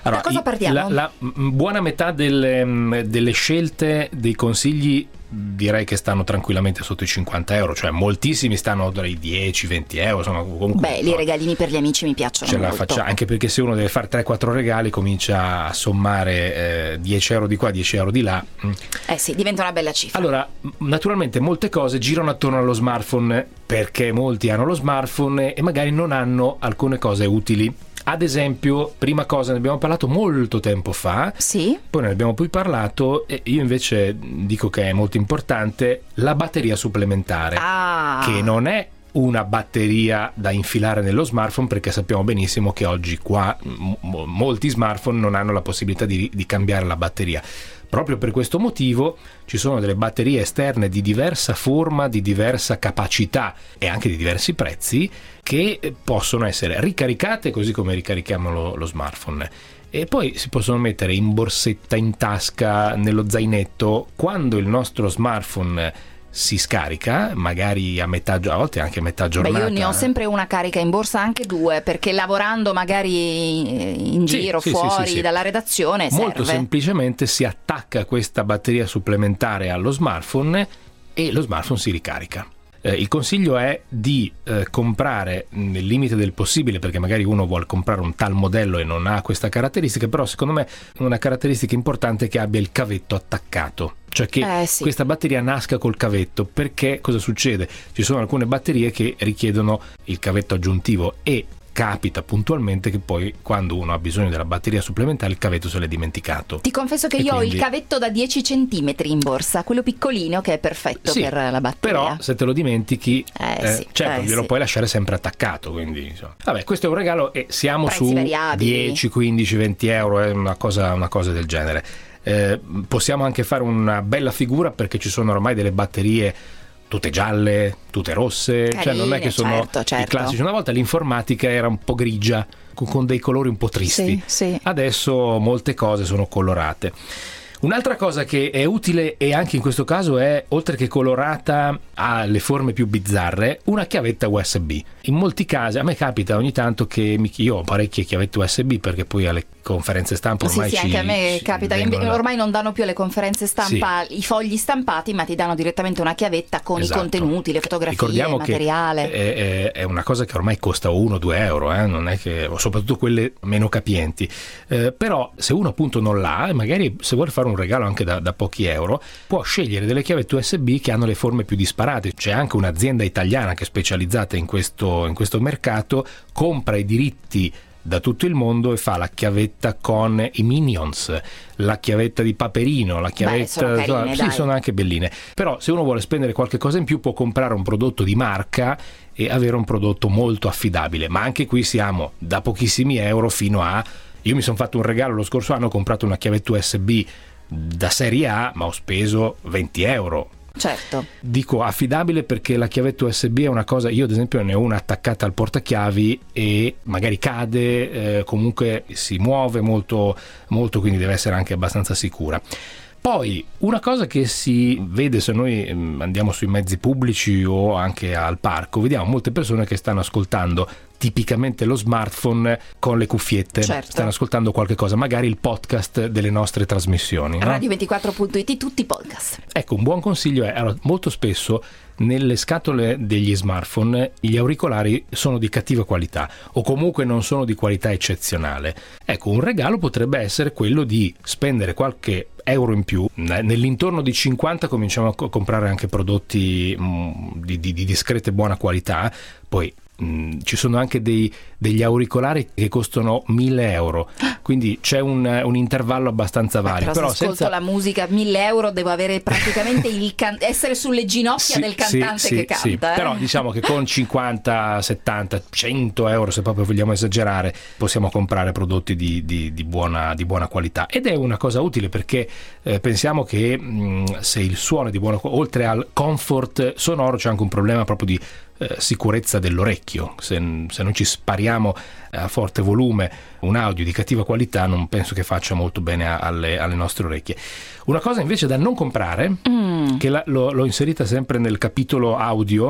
Allora, da cosa partiamo? La, la buona metà delle, delle scelte, dei consigli, direi che stanno tranquillamente sotto i cinquanta euro, cioè moltissimi stanno dai dieci venti euro, insomma, comunque. Beh, i regalini per gli amici mi piacciono ce molto. la faccia, anche perché se uno deve fare tre quattro regali comincia a sommare eh, dieci euro di qua, dieci euro di là. Eh sì, diventa una bella cifra. Allora, naturalmente molte cose girano attorno allo smartphone, perché molti hanno lo smartphone e magari non hanno alcune cose utili. Ad esempio, prima cosa, ne abbiamo parlato molto tempo fa, sì. Poi ne abbiamo poi parlato e io invece dico che è molto importante la batteria supplementare, ah. che non è una batteria da infilare nello smartphone, perché sappiamo benissimo che oggi qua m- molti smartphone non hanno la possibilità di, di cambiare la batteria. Proprio per questo motivo ci sono delle batterie esterne di diversa forma, di diversa capacità e anche di diversi prezzi, che possono essere ricaricate così come ricarichiamo lo, lo smartphone, e poi si possono mettere in borsetta, in tasca, nello zainetto. Quando il nostro smartphone si scarica, magari a metà, a volte anche a metà giornata. Beh, io ne ho sempre una carica in borsa, anche due, perché lavorando magari in giro, sì, fuori sì, sì, sì. dalla redazione molto serve. semplicemente si attacca questa batteria supplementare allo smartphone e lo smartphone si ricarica. Eh, il consiglio è di eh, comprare nel limite del possibile, perché magari uno vuole comprare un tal modello e non ha questa caratteristica, però secondo me una caratteristica importante è che abbia il cavetto attaccato, cioè che eh, sì. questa batteria nasca col cavetto. Perché cosa succede? Ci sono alcune batterie che richiedono il cavetto aggiuntivo e capita puntualmente che poi quando uno ha bisogno della batteria supplementare il cavetto se l'è dimenticato. Ti confesso che e io quindi... ho il cavetto da dieci centimetri in borsa, quello piccolino che è perfetto sì, per la batteria. Però se te lo dimentichi eh, eh, sì, certo eh, glielo sì. puoi lasciare sempre attaccato, quindi insomma. Vabbè, questo è un regalo e siamo Prezzi su variabili. dieci, quindici, venti euro, è una cosa, una cosa del genere. Eh, possiamo anche fare una bella figura, perché ci sono ormai delle batterie tutte gialle, tutte rosse, carine, cioè non è che sono certo, certo. i classici. Una volta l'informatica era un po' grigia, con, con dei colori un po' tristi. Sì, sì. Adesso molte cose sono colorate. Un'altra cosa che è utile, e anche in questo caso è, oltre che colorata, ha le forme più bizzarre, una chiavetta U S B. In molti casi, a me capita ogni tanto che mi, io ho parecchie chiavette U S B, perché poi alle conferenze stampa ormai sì, sì, ci, anche a me ci capita che vengono... ormai non danno più alle conferenze stampa sì. i fogli stampati, ma ti danno direttamente una chiavetta con esatto. i contenuti, le fotografie, Ricordiamo il materiale. Che è, è una cosa che ormai costa uno due euro, eh? Non è che, soprattutto quelle meno capienti. Eh, però se uno appunto non l'ha, magari se vuole fare un regalo anche da, da pochi euro, può scegliere delle chiavette U S B che hanno le forme più disparate. C'è anche un'azienda italiana che è specializzata in questo, in questo mercato, compra i diritti da tutto il mondo e fa la chiavetta con i Minions, la chiavetta di Paperino, la chiavetta. Beh, sono carine, sì, dai. Sono anche belline. Però se uno vuole spendere qualche cosa in più può comprare un prodotto di marca e avere un prodotto molto affidabile. Ma anche qui siamo da pochissimi euro fino a... Io mi sono fatto un regalo lo scorso anno, ho comprato una chiavetta U S B da serie A, ma ho speso venti euro. Certo. Dico affidabile perché la chiavetta U S B è una cosa, io ad esempio ne ho una attaccata al portachiavi e magari cade, eh, comunque si muove molto, molto, quindi deve essere anche abbastanza sicura. Poi una cosa che si vede se noi andiamo sui mezzi pubblici o anche al parco, vediamo molte persone che stanno ascoltando tipicamente lo smartphone con le cuffiette, certo. stanno ascoltando qualche cosa, magari il podcast delle nostre trasmissioni, no? radio ventiquattro punto it, tutti i podcast. Ecco, un buon consiglio è, allora, molto spesso nelle scatole degli smartphone gli auricolari sono di cattiva qualità o comunque non sono di qualità eccezionale. Ecco, un regalo potrebbe essere quello di spendere qualche euro in più, nell'intorno di cinquanta cominciamo a comprare anche prodotti mh, di, di, di discreta e buona qualità. Poi mh, ci sono anche dei, degli auricolari che costano mille euro, quindi c'è un, un intervallo abbastanza vario. Eh, però, però se ascolto senza... la musica mille euro devo avere praticamente il can... essere sulle ginocchia sì, del cantante sì, che sì, canta. Sì. Eh? Però diciamo che con cinquanta, settanta, cento euro, se proprio vogliamo esagerare, possiamo comprare prodotti di, di, di, buona, di buona qualità. Ed è una cosa utile perché eh, pensiamo che mh, se il suono è di buona qualità, oltre al comfort sonoro c'è anche un problema proprio di eh, sicurezza dell'orecchio. Se, se non ci spariamo a forte volume un audio di cattiva qualità, non penso che faccia molto bene a, alle, alle nostre orecchie. Una cosa invece da non comprare, mm. che la, lo, l'ho inserita sempre nel capitolo audio,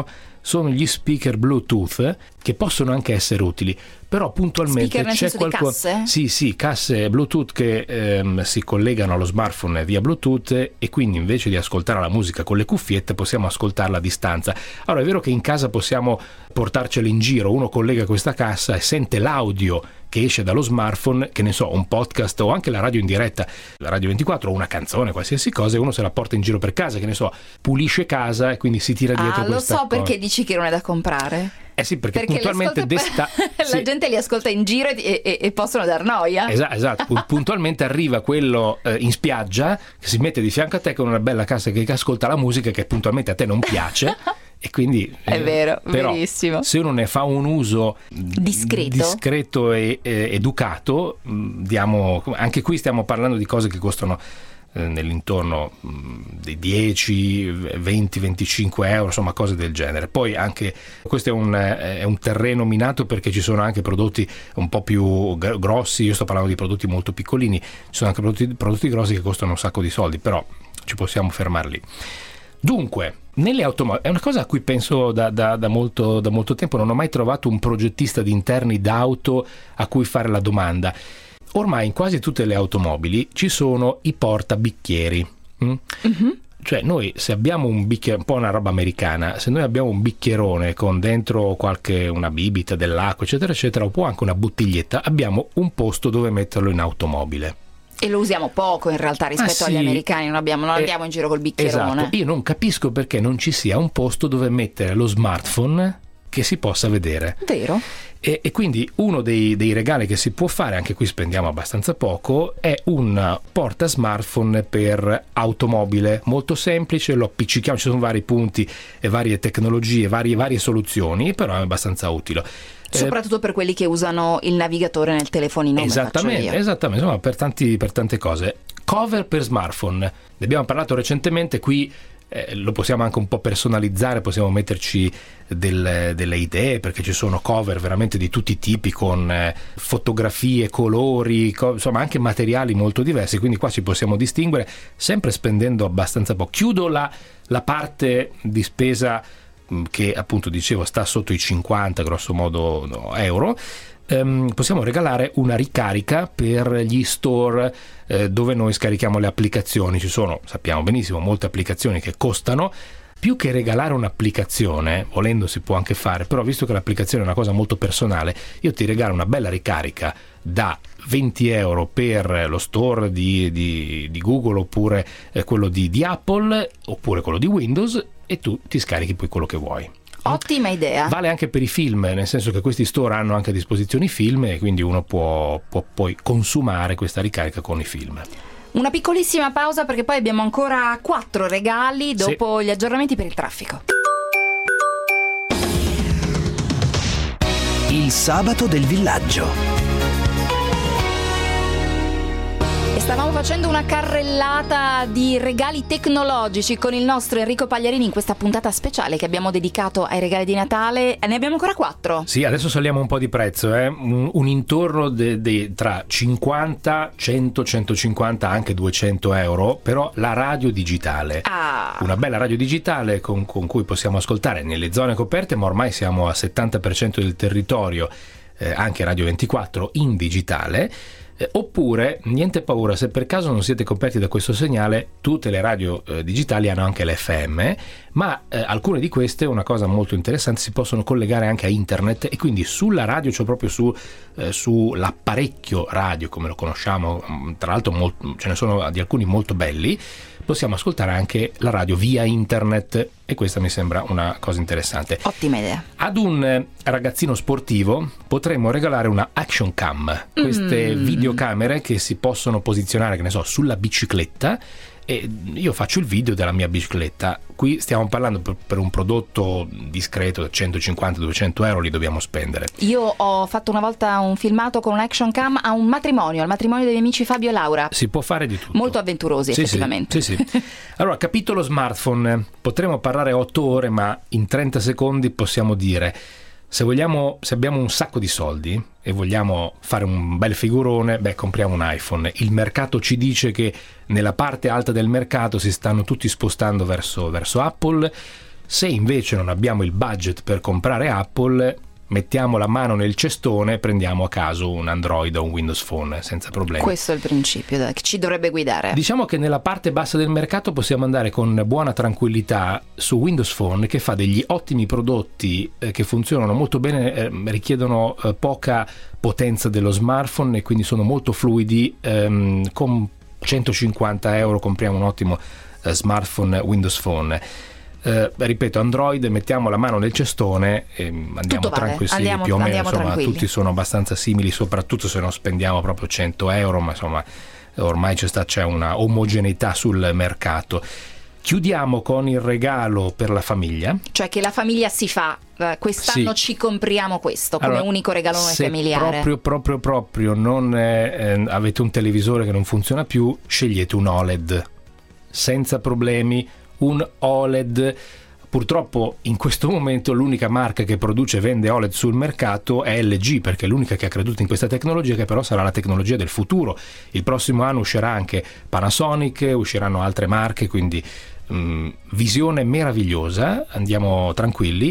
sono gli speaker Bluetooth, che possono anche essere utili, però puntualmente speaker nel c'è senso di qualcosa. casse? Sì, sì, casse Bluetooth che ehm, si collegano allo smartphone via Bluetooth, e quindi invece di ascoltare la musica con le cuffiette possiamo ascoltarla a distanza. Allora è vero che in casa possiamo portarcela in giro, uno collega questa cassa e sente l'audio che esce dallo smartphone, che ne so, un podcast o anche la radio in diretta, la Radio ventiquattro o una canzone, qualsiasi cosa, e uno se la porta in giro per casa, che ne so, pulisce casa e quindi si tira dietro ah, questa lo so cosa. perché dici che non è da comprare. Eh sì, perché, perché puntualmente desta... la sì. gente li ascolta in giro e, e, e possono dar noia. Esatto, esatto. Puntualmente arriva quello eh, in spiaggia che si mette di fianco a te con una bella cassa che ascolta la musica che puntualmente a te non piace. E quindi è vero, però, verissimo. Se uno ne fa un uso discreto, discreto e eh, educato, diamo, anche qui stiamo parlando di cose che costano eh, nell'intorno mh, dei dieci, venti, venticinque euro, insomma cose del genere. Poi anche questo è un, è un terreno minato, perché ci sono anche prodotti un po' più grossi. Io sto parlando di prodotti molto piccolini, ci sono anche prodotti, prodotti grossi che costano un sacco di soldi, però ci possiamo fermare lì. Dunque, nelle automobili è una cosa a cui penso da, da, da, molto, da molto tempo. Non ho mai trovato un progettista di interni d'auto a cui fare la domanda. Ormai in quasi tutte le automobili ci sono i portabicchieri. Mm? Mm-hmm. Cioè noi, se abbiamo un bicchiere, un po' una roba americana, se noi abbiamo un bicchierone con dentro qualche una bibita dell'acqua eccetera eccetera, o anche una bottiglietta, abbiamo un posto dove metterlo in automobile. E lo usiamo poco in realtà rispetto ah, sì. agli americani, non, abbiamo, non eh, andiamo in giro col bicchierone. Esatto, io non capisco perché non ci sia un posto dove mettere lo smartphone che si possa vedere. Vero. E, e quindi uno dei, dei regali che si può fare, anche qui spendiamo abbastanza poco, è un porta smartphone per automobile, molto semplice, lo appiccichiamo, ci sono vari punti e varie tecnologie, varie, varie soluzioni, però è abbastanza utile. Soprattutto per quelli che usano il navigatore nel telefonino. Esattamente, esattamente, insomma, per, tanti, per tante cose. Cover per smartphone, ne abbiamo parlato recentemente qui. Eh, lo possiamo anche un po' personalizzare, possiamo metterci del, delle idee, perché ci sono cover veramente di tutti i tipi, con eh, fotografie, colori, co- insomma anche materiali molto diversi, quindi qua ci possiamo distinguere sempre spendendo abbastanza poco. Chiudo la, la parte di spesa che appunto dicevo sta sotto i cinquanta grosso modo no, euro. Um, possiamo regalare una ricarica per gli store eh, dove noi scarichiamo le applicazioni. Ci sono, sappiamo benissimo, molte applicazioni che costano. Più che regalare un'applicazione, volendo si può anche fare, però visto che l'applicazione è una cosa molto personale, io ti regalo una bella ricarica da venti euro per lo store di, di, di Google, oppure eh, quello di, di Apple, oppure quello di Windows, e tu ti scarichi poi quello che vuoi. Ottima idea. Vale anche per i film, nel senso che questi store hanno anche a disposizione i film, e quindi uno può, può poi consumare questa ricarica con i film. Una piccolissima pausa, perché poi abbiamo ancora quattro regali dopo sì. gli aggiornamenti per il traffico. Il sabato del villaggio. E stavamo facendo una carrellata di regali tecnologici con il nostro Enrico Pagliarini in questa puntata speciale che abbiamo dedicato ai regali di Natale. Ne abbiamo ancora quattro. Sì, adesso saliamo un po' di prezzo, eh? un, un intorno de, de, tra cinquanta, cento, centocinquanta, anche duecento euro, però la radio digitale. Ah. Una bella radio digitale con, con cui possiamo ascoltare nelle zone coperte, ma ormai siamo al settanta per cento del territorio, eh, anche Radio ventiquattro in digitale. Eh, oppure, niente paura, se per caso non siete coperti da questo segnale, tutte le radio eh, digitali hanno anche l'F M, ma eh, alcune di queste, una cosa molto interessante, si possono collegare anche a internet, e quindi sulla radio, cioè proprio su, eh, sull'apparecchio radio come lo conosciamo, tra l'altro molt- ce ne sono di alcuni molto belli, possiamo ascoltare anche la radio via internet, e questa mi sembra una cosa interessante. Ottima idea. Ad un ragazzino sportivo potremmo regalare una action cam, queste mm. videocamere che si possono posizionare, che ne so, sulla bicicletta, e io faccio il video della mia bicicletta. Qui stiamo parlando per, per un prodotto discreto, centocinquanta duecento euro li dobbiamo spendere. Io ho fatto una volta un filmato con un action cam a un matrimonio, al matrimonio dei miei amici Fabio e Laura. Si può fare di tutto. Molto avventurosi, sì, effettivamente. Sì, sì, sì. Allora, capitolo smartphone. Potremmo parlare otto ore, ma in trenta secondi possiamo dire: se vogliamo, se abbiamo un sacco di soldi e vogliamo fare un bel figurone, beh, compriamo un iPhone. Il mercato ci dice che nella parte alta del mercato si stanno tutti spostando verso, verso Apple. Se invece non abbiamo il budget per comprare Apple, mettiamo la mano nel cestone, prendiamo a caso un Android o un Windows Phone senza problemi. Questo è il principio che ci dovrebbe guidare. Diciamo che nella parte bassa del mercato possiamo andare con buona tranquillità su Windows Phone, che fa degli ottimi prodotti eh, che funzionano molto bene, eh, richiedono eh, poca potenza dello smartphone e quindi sono molto fluidi. Ehm, con centocinquanta euro compriamo un ottimo eh, smartphone Windows Phone. Uh, ripeto, Android, mettiamo la mano nel cestone e andiamo vale. tranquilli, andiamo, più o meno, insomma, tranquilli. tutti sono abbastanza simili, soprattutto se non spendiamo proprio cento euro, ma insomma ormai c'è, sta, c'è una omogeneità sul mercato. Chiudiamo con il regalo per la famiglia. Cioè che la famiglia si fa, uh, quest'anno sì. Ci compriamo questo come allora, unico regalone se familiare. proprio proprio proprio non è, eh, avete un televisore che non funziona più, scegliete un O L E D senza problemi. Un O L E D, purtroppo in questo momento l'unica marca che produce e vende O L E D sul mercato è L G, perché è l'unica che ha creduto in questa tecnologia, che però sarà la tecnologia del futuro. Il prossimo anno uscirà anche Panasonic, usciranno altre marche, quindi mh, visione meravigliosa, andiamo tranquilli.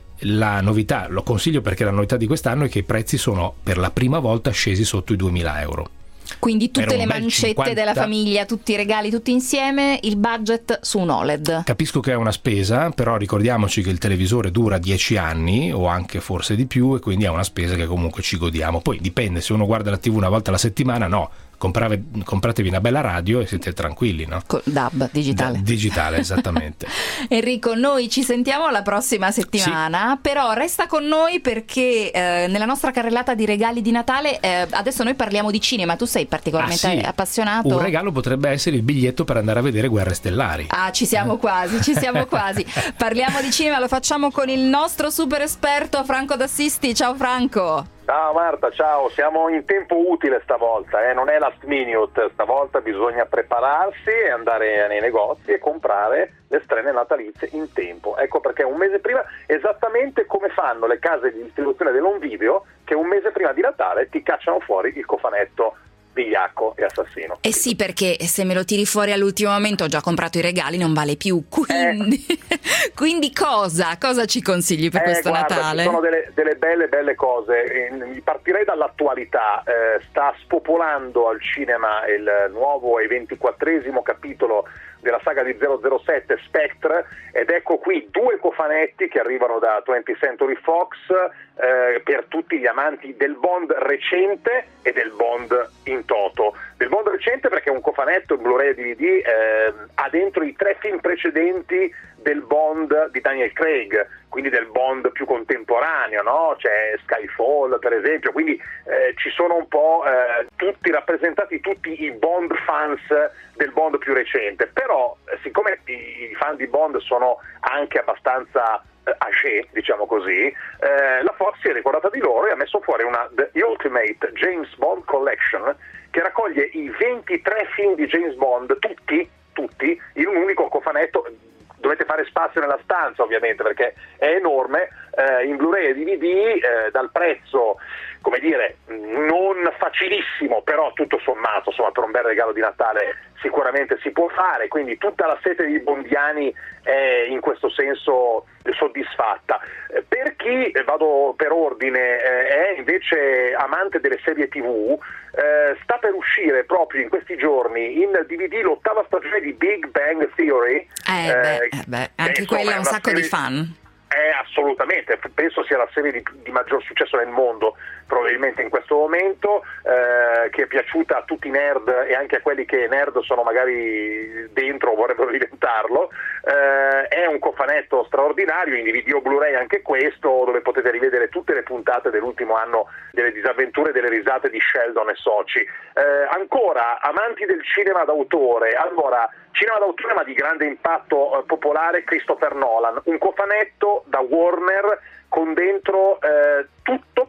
La novità, lo consiglio perché la novità di quest'anno è che i prezzi sono per la prima volta scesi sotto i duemila euro. Quindi tutte le mancette cinquanta della famiglia, tutti i regali, tutti insieme, il budget su un O L E D. Capisco che è una spesa, però ricordiamoci che il televisore dura dieci anni o anche forse di più, e quindi è una spesa che comunque ci godiamo. Poi dipende, se uno guarda la tivù una volta alla settimana, no, comprave, compratevi una bella radio e siete tranquilli, no? Con D A B, digitale. D- digitale, esattamente. Enrico, noi ci sentiamo la prossima settimana, sì. Però resta con noi perché eh, nella nostra carrellata di regali di Natale eh, adesso noi parliamo di cinema, tu sei particolarmente ah, sì. appassionato. Un regalo potrebbe essere il biglietto per andare a vedere Guerre Stellari. Ah, ci siamo quasi, ci siamo quasi. Parliamo di cinema, lo facciamo con il nostro super esperto Franco D'Assisti. Ciao Franco. Ciao Marta, ciao, siamo in tempo utile stavolta, eh? Non è last minute, stavolta bisogna prepararsi e andare nei negozi e comprare le strene natalizie in tempo. Ecco perché un mese prima, esattamente come fanno le case di distribuzione dell'home video, che un mese prima di Natale ti cacciano fuori il cofanetto vigliacco e assassino. Eh sì, perché se me lo tiri fuori all'ultimo momento, ho già comprato i regali, non vale più. Quindi, eh. quindi cosa? Cosa ci consigli per eh, questo guarda, Natale? Ci sono delle, delle belle belle cose. Eh, partirei dall'attualità. Eh, sta spopolando al cinema il nuovo e ventiquattresimo capitolo della saga di zero zero sette Spectre, ed ecco qui due cofanetti che arrivano da twentieth Century Fox eh, per tutti gli amanti del Bond recente e del Bond in toto. Del Bond recente perché è un cofanetto in Blu-ray e D V D, eh, ha dentro i tre film precedenti del Bond di Daniel Craig, quindi del Bond più contemporaneo, no? C'è Skyfall per esempio, quindi eh, ci sono un po' eh, tutti rappresentati, tutti i Bond fans del Bond più recente, però siccome i fan di Bond sono anche abbastanza eh, âgé, diciamo così, eh, la Fox si è ricordata di loro e ha messo fuori una The Ultimate James Bond Collection che raccoglie i ventitré film di James Bond, tutti, tutti, in un unico cofanetto. Dovete fare spazio nella stanza ovviamente perché è enorme, eh, in Blu-ray e D V D, eh, dal prezzo, come dire, non facilissimo, però tutto sommato, insomma, per un bel regalo di Natale sicuramente si può fare, quindi tutta la sete di bondiani è in questo senso soddisfatta. Per chi, vado per ordine, è invece amante delle serie tivù, eh, sta per uscire proprio in questi giorni in D V D l'ottava stagione di Big Bang Theory. Eh, eh, beh, eh beh, anche insomma, quella è un sacco serie... di fan. Eh, assolutamente, penso sia la serie di, di maggior successo nel mondo probabilmente in questo momento, eh, che è piaciuta a tutti i nerd e anche a quelli che nerd sono magari dentro o vorrebbero diventarlo. Eh, è un cofanetto straordinario, in D V D o Blu-ray anche questo, dove potete rivedere tutte le puntate dell'ultimo anno delle disavventure e delle risate di Sheldon e soci. Eh, ancora, amanti del cinema d'autore, allora, cinema d'autore ma di grande impatto eh, popolare, Christopher Nolan, un cofanetto da Warner con dentro eh, tutto,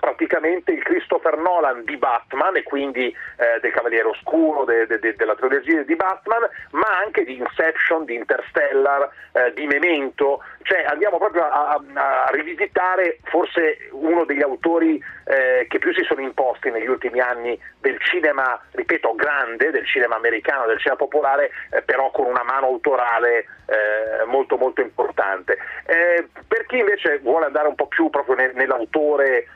praticamente il Christopher Nolan di Batman e quindi eh, del Cavaliere Oscuro, de, de, de, della trilogia di Batman, ma anche di Inception, di Interstellar, eh, di Memento, cioè andiamo proprio a, a, a rivisitare forse uno degli autori eh, che più si sono imposti negli ultimi anni del cinema, ripeto, grande, del cinema americano, del cinema popolare, eh, però con una mano autorale eh, molto molto importante. Eh, per chi invece vuole andare un po' più proprio ne, nell'autore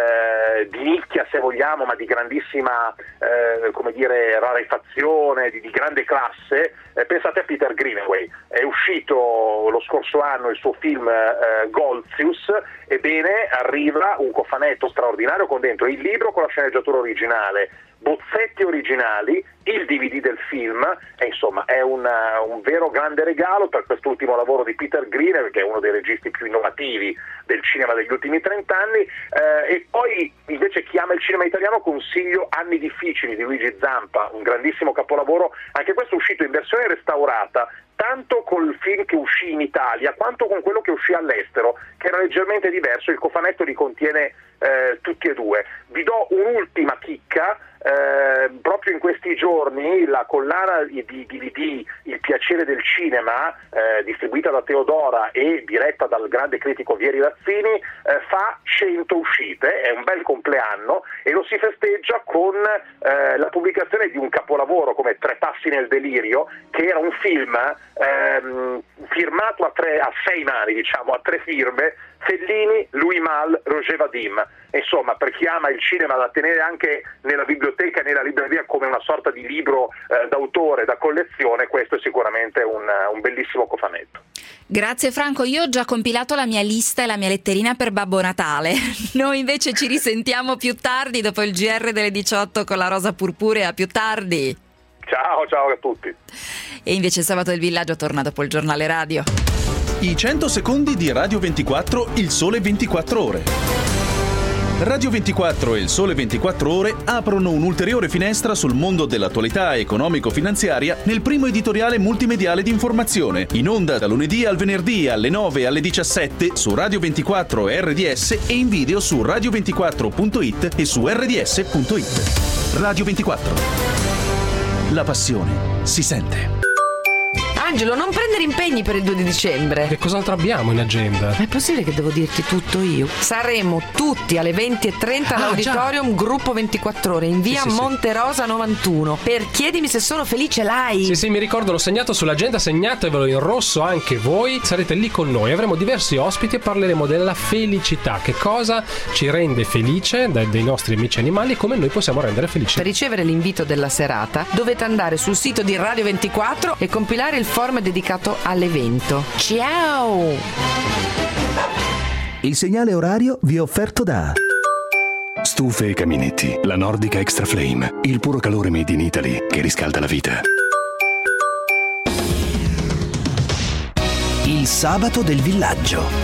eh, di nicchia, se vogliamo, ma di grandissima eh, come dire rarefazione, di, di grande classe, eh, pensate a Peter Greenaway. È uscito lo scorso anno il suo film eh, Goltzius. Ebbene, arriva un cofanetto straordinario con dentro il libro con la sceneggiatura originale, bozzetti originali, il D V D del film, e insomma è un, un vero grande regalo per quest'ultimo lavoro di Peter Greenaway, che è uno dei registi più innovativi del cinema degli ultimi trent'anni. Eh, e poi invece chi ama il cinema italiano consiglio Anni difficili di Luigi Zampa, un grandissimo capolavoro, anche questo uscito in versione restaurata, tanto col film che uscì in Italia quanto con quello che uscì all'estero, che era leggermente diverso. Il cofanetto li contiene eh, tutti e due. Vi do un'ultima chicca. Eh, proprio in questi giorni la collana di D V D Il piacere del cinema, eh, distribuita da Teodora e diretta dal grande critico Vieri Razzini, eh, fa cento uscite, è un bel compleanno e lo si festeggia con eh, la pubblicazione di un capolavoro come Tre passi nel delirio, che era un film ehm, firmato a, tre, a sei mani, diciamo, a tre firme, Fellini, Louis Malle, Roger Vadim. Insomma, per chi ama il cinema, da tenere anche nella biblioteca e nella libreria come una sorta di libro eh, d'autore, da collezione, questo è sicuramente un, un bellissimo cofanetto. Grazie Franco, io ho già compilato la mia lista e la mia letterina per Babbo Natale. Noi invece ci risentiamo più tardi dopo il G R delle diciotto con la Rosa Purpurea. Più tardi. Ciao, ciao a tutti. E invece Sabato del Villaggio torna dopo il giornale radio. I cento secondi di Radio ventiquattro, il sole ventiquattro ore. Radio ventiquattro e il Sole ventiquattro Ore aprono un'ulteriore finestra sul mondo dell'attualità economico-finanziaria nel primo editoriale multimediale di informazione, in onda da lunedì al venerdì alle nove e alle diciassette su Radio ventiquattro e R D S e in video su radio ventiquattro punto it e su R D S punto it. Radio ventiquattro. La passione si sente. Angelo, non prendere impegni per il due di dicembre. Che cos'altro abbiamo in agenda? Ma è possibile che devo dirti tutto io? Saremo tutti alle venti e trenta ah, all'Auditorium già. Gruppo ventiquattro Ore in via sì, sì, Monterosa novantuno. Per Chiedimi se sono felice l'hai. Sì, sì, mi ricordo, l'ho segnato sull'agenda, segnatevelo in rosso anche voi. Sarete lì con noi, avremo diversi ospiti e parleremo della felicità. Che cosa ci rende felice dai, dei nostri amici animali e come noi possiamo rendere felici. Per ricevere l'invito della serata dovete andare sul sito di Radio ventiquattro e compilare il form dedicato all'evento. Ciao! Il segnale orario vi è offerto da Stufe e caminetti, la Nordica Extra Flame, il puro calore made in Italy che riscalda la vita. Il Sabato del Villaggio.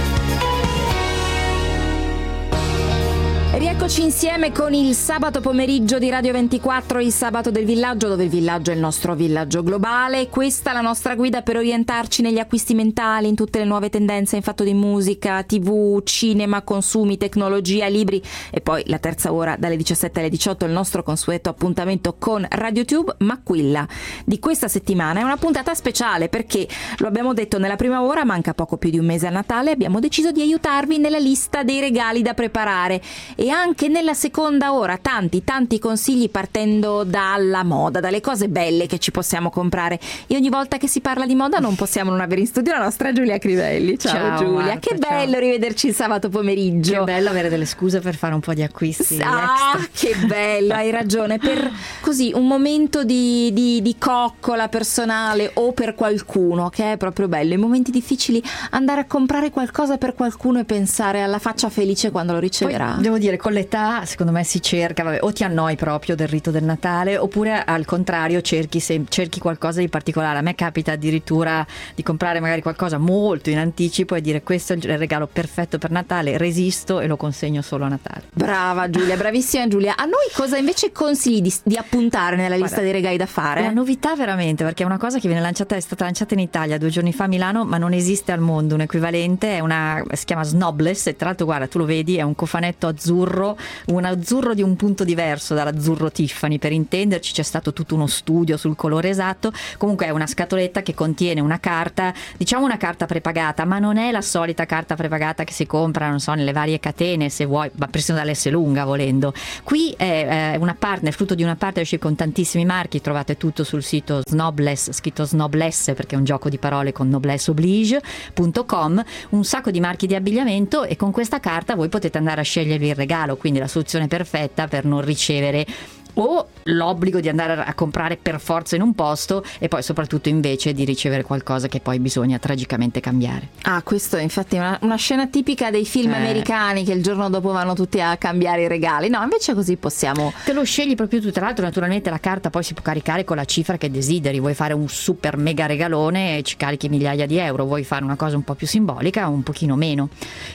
Rieccoci insieme con il sabato pomeriggio di Radio ventiquattro, il Sabato del Villaggio, dove il villaggio è il nostro villaggio globale. Questa è la nostra guida per orientarci negli acquisti mentali, in tutte le nuove tendenze in fatto di musica, tv, cinema, consumi, tecnologia, libri e poi la terza ora dalle diciassette alle diciotto il nostro consueto appuntamento con RadioTube. Ma quella di questa settimana è una puntata speciale perché, lo abbiamo detto nella prima ora, manca poco più di un mese a Natale, abbiamo deciso di aiutarvi nella lista dei regali da preparare. E anche nella seconda ora tanti tanti consigli partendo dalla moda, dalle cose belle che ci possiamo comprare. E ogni volta che si parla di moda non possiamo non avere in studio la nostra Giulia Crivelli. Ciao, ciao Giulia, Marta, che bello ciao. Rivederci il sabato pomeriggio. Che bello avere delle scuse per fare un po' di acquisti. Ah, extra. Che bello, hai ragione. Per così un momento di, di, di coccola personale o per qualcuno, che è proprio bello. In momenti difficili andare a comprare qualcosa per qualcuno e pensare alla faccia felice quando lo riceverà. Poi, devo dire, con l'età secondo me si cerca, vabbè, o ti annoi proprio del rito del Natale oppure al contrario cerchi, se, cerchi qualcosa di particolare. A me capita addirittura di comprare magari qualcosa molto in anticipo e dire questo è il regalo perfetto per Natale, resisto e lo consegno solo a Natale. Brava Giulia, bravissima Giulia. A noi cosa invece consigli di, di appuntare nella lista Guarda, dei regali da fare? La novità veramente, perché è una cosa che viene lanciata, è stata lanciata in Italia due giorni fa a Milano, ma non esiste al mondo un equivalente, è una, si chiama Snobless e tra l'altro guarda, tu lo vedi, è un cofanetto azzurro azzurro, un azzurro di un punto diverso dall'azzurro Tiffany, per intenderci. C'è stato tutto uno studio sul colore esatto. Comunque è una scatoletta che contiene una carta, diciamo una carta prepagata, ma non è la solita carta prepagata che si compra, non so, nelle varie catene, se vuoi, ma persino dall'S lunga volendo. Qui è eh, una partner, frutto di una partnership con tantissimi marchi. Trovate tutto sul sito Snobless, scritto Snobless perché è un gioco di parole con noblesse oblige punto com, un sacco di marchi di abbigliamento, e con questa carta voi potete andare a scegliervi il regalo, quindi la soluzione perfetta per non ricevere o l'obbligo di andare a comprare per forza in un posto e poi soprattutto invece di ricevere qualcosa che poi bisogna tragicamente cambiare. Ah, questo è infatti una, una scena tipica dei film Eh. americani, che il giorno dopo vanno tutti a cambiare i regali. No, invece così possiamo... Te lo scegli proprio tu. Tra l'altro naturalmente la carta poi si può caricare con la cifra che desideri. Vuoi fare un super mega regalone e ci carichi migliaia di euro, vuoi fare una cosa un po' più simbolica, un pochino meno.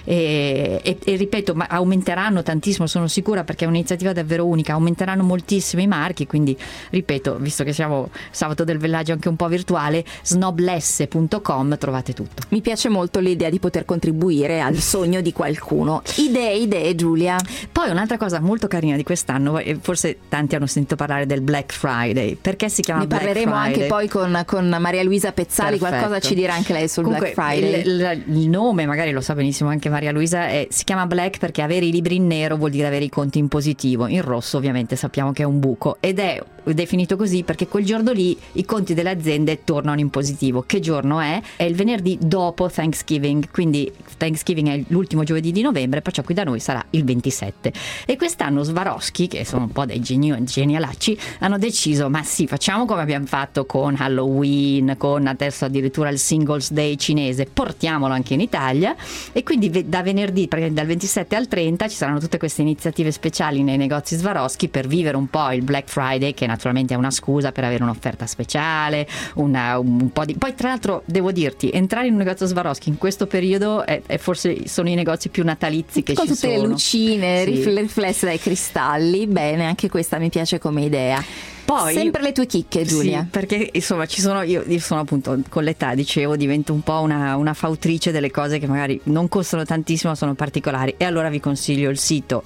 E, e, e ripeto, ma aumenteranno tantissimo, sono sicura, perché è un'iniziativa davvero unica, aumenteranno moltissimo i marchi, quindi ripeto, visto che siamo sabato del villaggio anche un po' virtuale, snoblesse punto com, trovate tutto. Mi piace molto l'idea di poter contribuire al sogno di qualcuno. Idee, idee, Giulia. Poi un'altra cosa molto carina di quest'anno, e forse tanti hanno sentito parlare del Black Friday. Perché si chiama Ne Black parleremo Friday? anche poi con, con Maria Luisa Pezzali. Perfetto. Qualcosa ci dirà anche lei sul Comunque, Black Friday. Il, il, il nome, magari lo sa benissimo anche Maria Luisa, è, si chiama Black perché avere i libri in nero vuol dire avere i conti in positivo. In rosso ovviamente sappiamo che è un buco, ed è definito così perché quel giorno lì i conti delle aziende tornano in positivo. Che giorno è? È il venerdì dopo Thanksgiving, quindi Thanksgiving è l'ultimo giovedì di novembre, perciò qui da noi sarà il ventisette. E quest'anno Swarovski, che sono un po' dei geni- genialacci, hanno deciso, ma sì, facciamo come abbiamo fatto con Halloween, con adesso addirittura il Singles Day cinese, portiamolo anche in Italia. E quindi ve- da venerdì, dal ventisette al trenta, ci saranno tutte queste iniziative speciali nei negozi Swarovski per vivere un po' il Black Friday, che naturalmente è una scusa per avere un'offerta speciale, una, un po' di... Poi tra l'altro devo dirti, entrare in un negozio Swarovski in questo periodo è, è forse sono i negozi più natalizi che con ci tutte sono. le lucine Sì. rifle- riflesse dai cristalli. Bene, anche questa mi piace come idea. Poi, sempre le tue chicche, Giulia. Sì, perché insomma ci sono, io, io sono appunto con l'età, dicevo, divento un po' una, una fautrice delle cose che magari non costano tantissimo, sono particolari, e allora vi consiglio il sito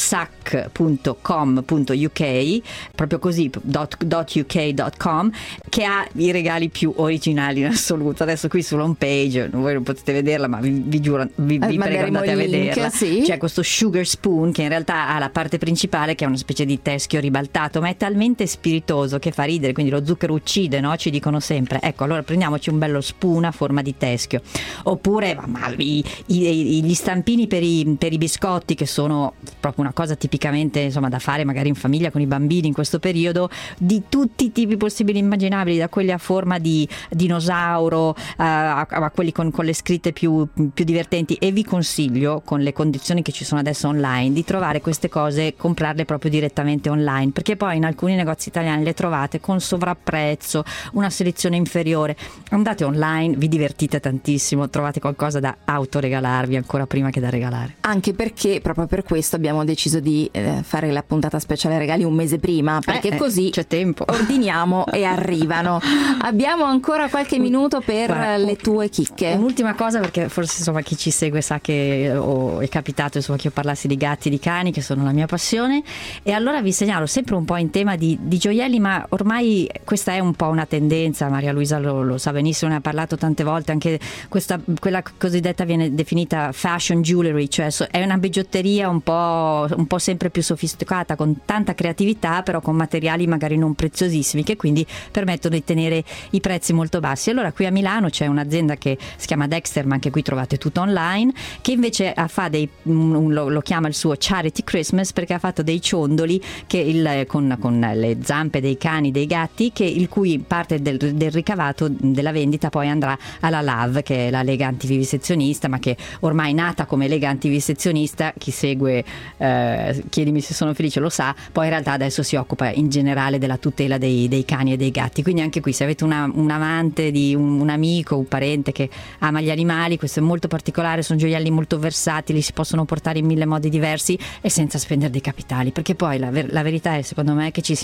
sac punto com punto u k, proprio così, dot, dot u k dot com, che ha i regali più originali in assoluto. Adesso qui sull'home page voi non potete vederla, ma vi, vi giuro, vi, vi prego, andate a il link, vederla. sì. C'è questo sugar spoon che in realtà ha la parte principale che è una specie di teschio ribaltato, ma è talmente spiritoso che fa ridere, quindi lo zucchero uccide, no? Ci dicono sempre. Ecco, allora prendiamoci un bello spoon a forma di teschio. Oppure ma, ma, i, i, gli stampini per i, per i biscotti, che sono proprio una cosa tipicamente insomma da fare magari in famiglia con i bambini in questo periodo, di tutti i tipi possibili e immaginabili, da quelli a forma di dinosauro a, a, a quelli con, con le scritte più, più divertenti. E vi consiglio, con le condizioni che ci sono adesso online, di trovare queste cose, comprarle proprio direttamente online, perché poi in alcuni negozi italiani le trovate con sovrapprezzo, una selezione inferiore. Andate online, vi divertite tantissimo, trovate qualcosa da autoregalarvi ancora prima che da regalare. Anche perché proprio per questo abbiamo deciso di eh, fare la puntata speciale regali un mese prima, perché Eh, così eh, c'è tempo. ordiniamo e arrivano. Abbiamo ancora qualche minuto per Guarda, le tue chicche. Un'ultima cosa, perché forse insomma chi ci segue sa che oh, è capitato insomma che io parlassi di gatti e di cani, che sono la mia passione, e allora vi segnalo sempre un po' in tema di, di gioielli, ma ormai questa è un po' una tendenza. Maria Luisa lo, lo sa benissimo, ne ha parlato tante volte, anche questa, quella cosiddetta viene definita fashion jewelry, cioè è una bigiotteria un po', un po' sempre più sofisticata, con tanta creatività, però con materiali magari non preziosissimi, che quindi permettono di tenere i prezzi molto bassi. Allora qui a Milano c'è un'azienda che si chiama Dexter, ma anche qui trovate tutto online, che invece fa dei, lo, lo chiama il suo Charity Christmas, perché ha fatto dei ciondoli che il, con, con le zampe dei cani, dei gatti, che il cui parte del, del ricavato della vendita poi andrà alla L A V, che è la Lega Antivivisezionista, ma che ormai nata come Lega Antivivisezionista, chi segue eh, chiedimi se sono felice lo sa, poi in realtà adesso si occupa in generale della tutela dei, dei cani e dei gatti. Quindi anche qui, se avete una, un amante di un, un amico, un parente che ama gli animali, questo è molto particolare, sono gioielli molto versatili, si possono portare in mille modi diversi e senza spendere dei capitali, perché poi la, ver- la verità è, secondo me, che ci si annoia un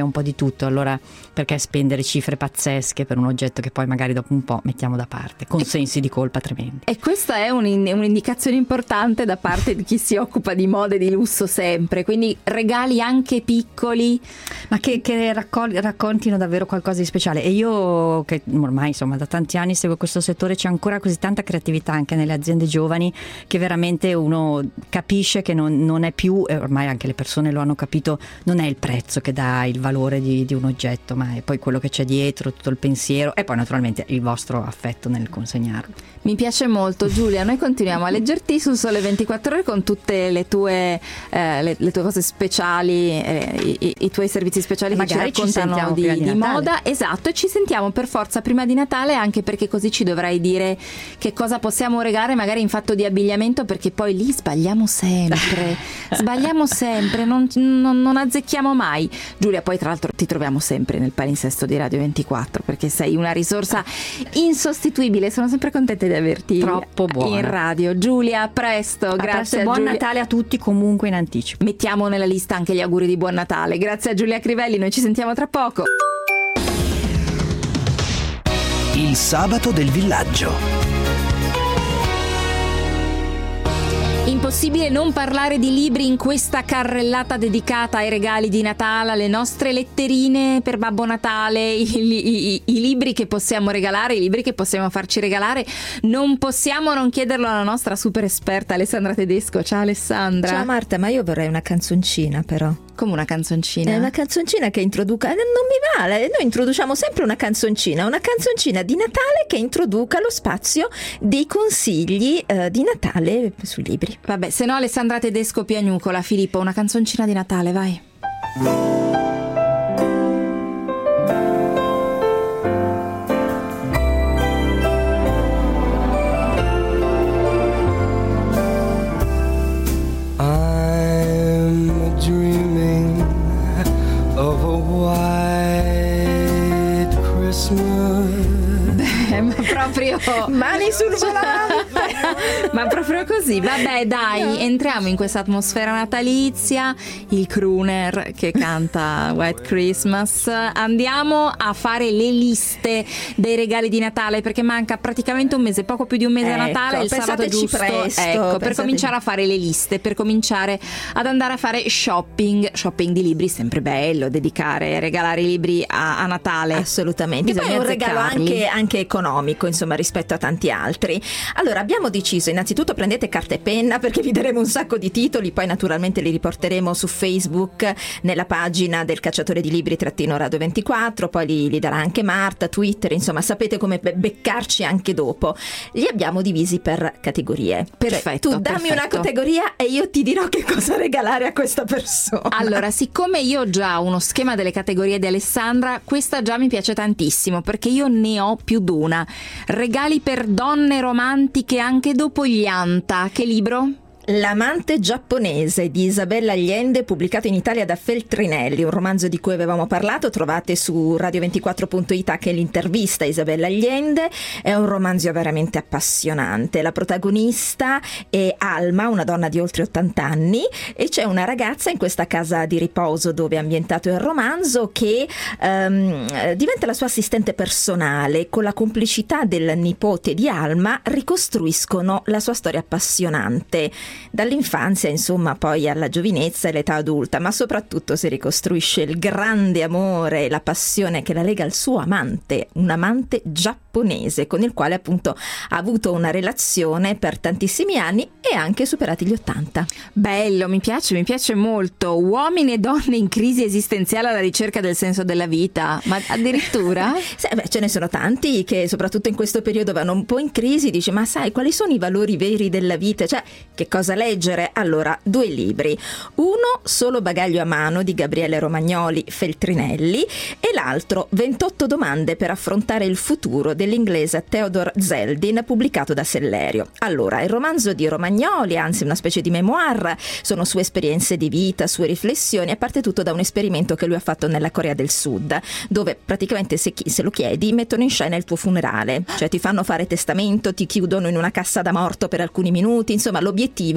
un po' di tutto, allora perché spendere cifre pazzesche per un oggetto che poi magari dopo un po' mettiamo da parte, con sensi di colpa tremendi. E questa è un, un'indicazione importante da parte di chi si occupa di moda e di lusso sempre, quindi regali anche piccoli, ma che, che raccol- raccontino davvero qualcosa di speciale. E io che ormai insomma da tanti anni seguo questo settore, c'è ancora così tanta creatività anche nelle aziende giovani che veramente uno capisce che non, non è più, e ormai anche le persone lo hanno capito, non è il prezzo che dà il valore di, di un oggetto, ma è poi quello che c'è dietro, tutto il pensiero e poi naturalmente il vostro affetto nel consegnarlo. Mi piace molto. Giulia, noi continuiamo a leggerti sul Sole ventiquattro Ore con tutte le tue eh, le, le tue cose speciali, eh, i, i tuoi servizi speciali. Magari che ci raccontano ci di, di, di moda. Esatto, e ci sentiamo per forza prima di Natale, anche perché così ci dovrai dire che cosa possiamo regalare magari in fatto di abbigliamento, perché poi lì sbagliamo sempre sbagliamo sempre, non, non, non azzecchiamo mai. Giulia, poi tra l'altro ti troviamo sempre nel palinsesto di Radio ventiquattro perché sei una risorsa insostituibile, sono sempre contenta di averti troppo buona in radio. Giulia, a presto, a grazie presto, a buon Giulia. Natale a tutti comunque in anticipo. Mettiamo nella lista anche gli auguri di buon Natale. Grazie a Giulia Crivelli, noi ci sentiamo tra poco. Il sabato del villaggio. Impossibile non parlare di libri in questa carrellata dedicata ai regali di Natale, alle nostre letterine per Babbo Natale, i, i, i, i libri che possiamo regalare, i libri che possiamo farci regalare. Non possiamo non chiederlo alla nostra super esperta Alessandra Tedesco. Ciao Alessandra. Ciao Marta, ma io vorrei una canzoncina però. Come una canzoncina? È una canzoncina che introduca, non mi vale, noi introduciamo sempre una canzoncina, una canzoncina di Natale che introduca lo spazio dei consigli eh, di Natale sui libri. Vabbè, se no Alessandra Tedesco Piagnucola. Filippo, una canzoncina di Natale, vai. I'm dreaming of a white Christmas. Beh, ma proprio mani sul volante. Ma proprio così. Vabbè, dai, entriamo in questa atmosfera natalizia. Il crooner che canta White Christmas. Andiamo a fare le liste dei regali di Natale, perché manca praticamente un mese, poco più di un mese ecco, a Natale, il sabato giusto. Presto, ecco, pensate... per cominciare a fare le liste, per cominciare ad andare a fare shopping, shopping di libri, sempre bello, dedicare, regalare i libri a, a Natale. Assolutamente. Bisogna poi è un regalo azzeccarli. anche, anche economico, insomma, rispetto a tanti altri. Allora, abbiamo deciso, innanzitutto prendete carta e penna perché vi daremo un sacco di titoli, poi naturalmente li riporteremo su Facebook nella pagina del Cacciatore di Libri trattino Radio ventiquattro, poi li, li darà anche Marta, Twitter, insomma sapete come beccarci anche dopo. Li abbiamo divisi per categorie. Perfetto. Cioè, tu dammi perfetto. una categoria e io ti dirò che cosa regalare a questa persona. Allora, siccome io ho già uno schema delle categorie di Alessandra, questa già mi piace tantissimo perché io ne ho più d'una. Regali per donne romantiche anche dopo gli Anta. Che libro? L'amante giapponese di Isabella Allende, pubblicato in Italia da Feltrinelli, un romanzo di cui avevamo parlato, trovate su radio ventiquattro punto it anche l'intervista a Isabella Allende. È un romanzo veramente appassionante. La protagonista è Alma, una donna di oltre ottanta anni, e c'è una ragazza in questa casa di riposo dove è ambientato il romanzo che um, diventa la sua assistente personale. Con la complicità del nipote di Alma ricostruiscono la sua storia appassionante. Dall'infanzia, insomma, poi alla giovinezza e l'età adulta, ma soprattutto si ricostruisce il grande amore e la passione che la lega al suo amante, un amante giapponese con il quale appunto ha avuto una relazione per tantissimi anni e anche superati gli ottanta. Bello, mi piace, mi piace molto. Uomini e donne in crisi esistenziale alla ricerca del senso della vita, ma addirittura? Sì, beh, ce ne sono tanti che soprattutto in questo periodo vanno un po' in crisi, dice ma sai quali sono i valori veri della vita, cioè che cosa leggere? Allora, due libri. Uno, Solo bagaglio a mano di Gabriele Romagnoli Feltrinelli, e l'altro, ventotto domande per affrontare il futuro dell'inglese Theodore Zeldin, pubblicato da Sellerio. Allora, il romanzo di Romagnoli, anzi una specie di memoir, sono sue esperienze di vita, sue riflessioni, a parte tutto da un esperimento che lui ha fatto nella Corea del Sud, dove praticamente se, se lo chiedi mettono in scena il tuo funerale, cioè ti fanno fare testamento, ti chiudono in una cassa da morto per alcuni minuti, insomma l'obiettivo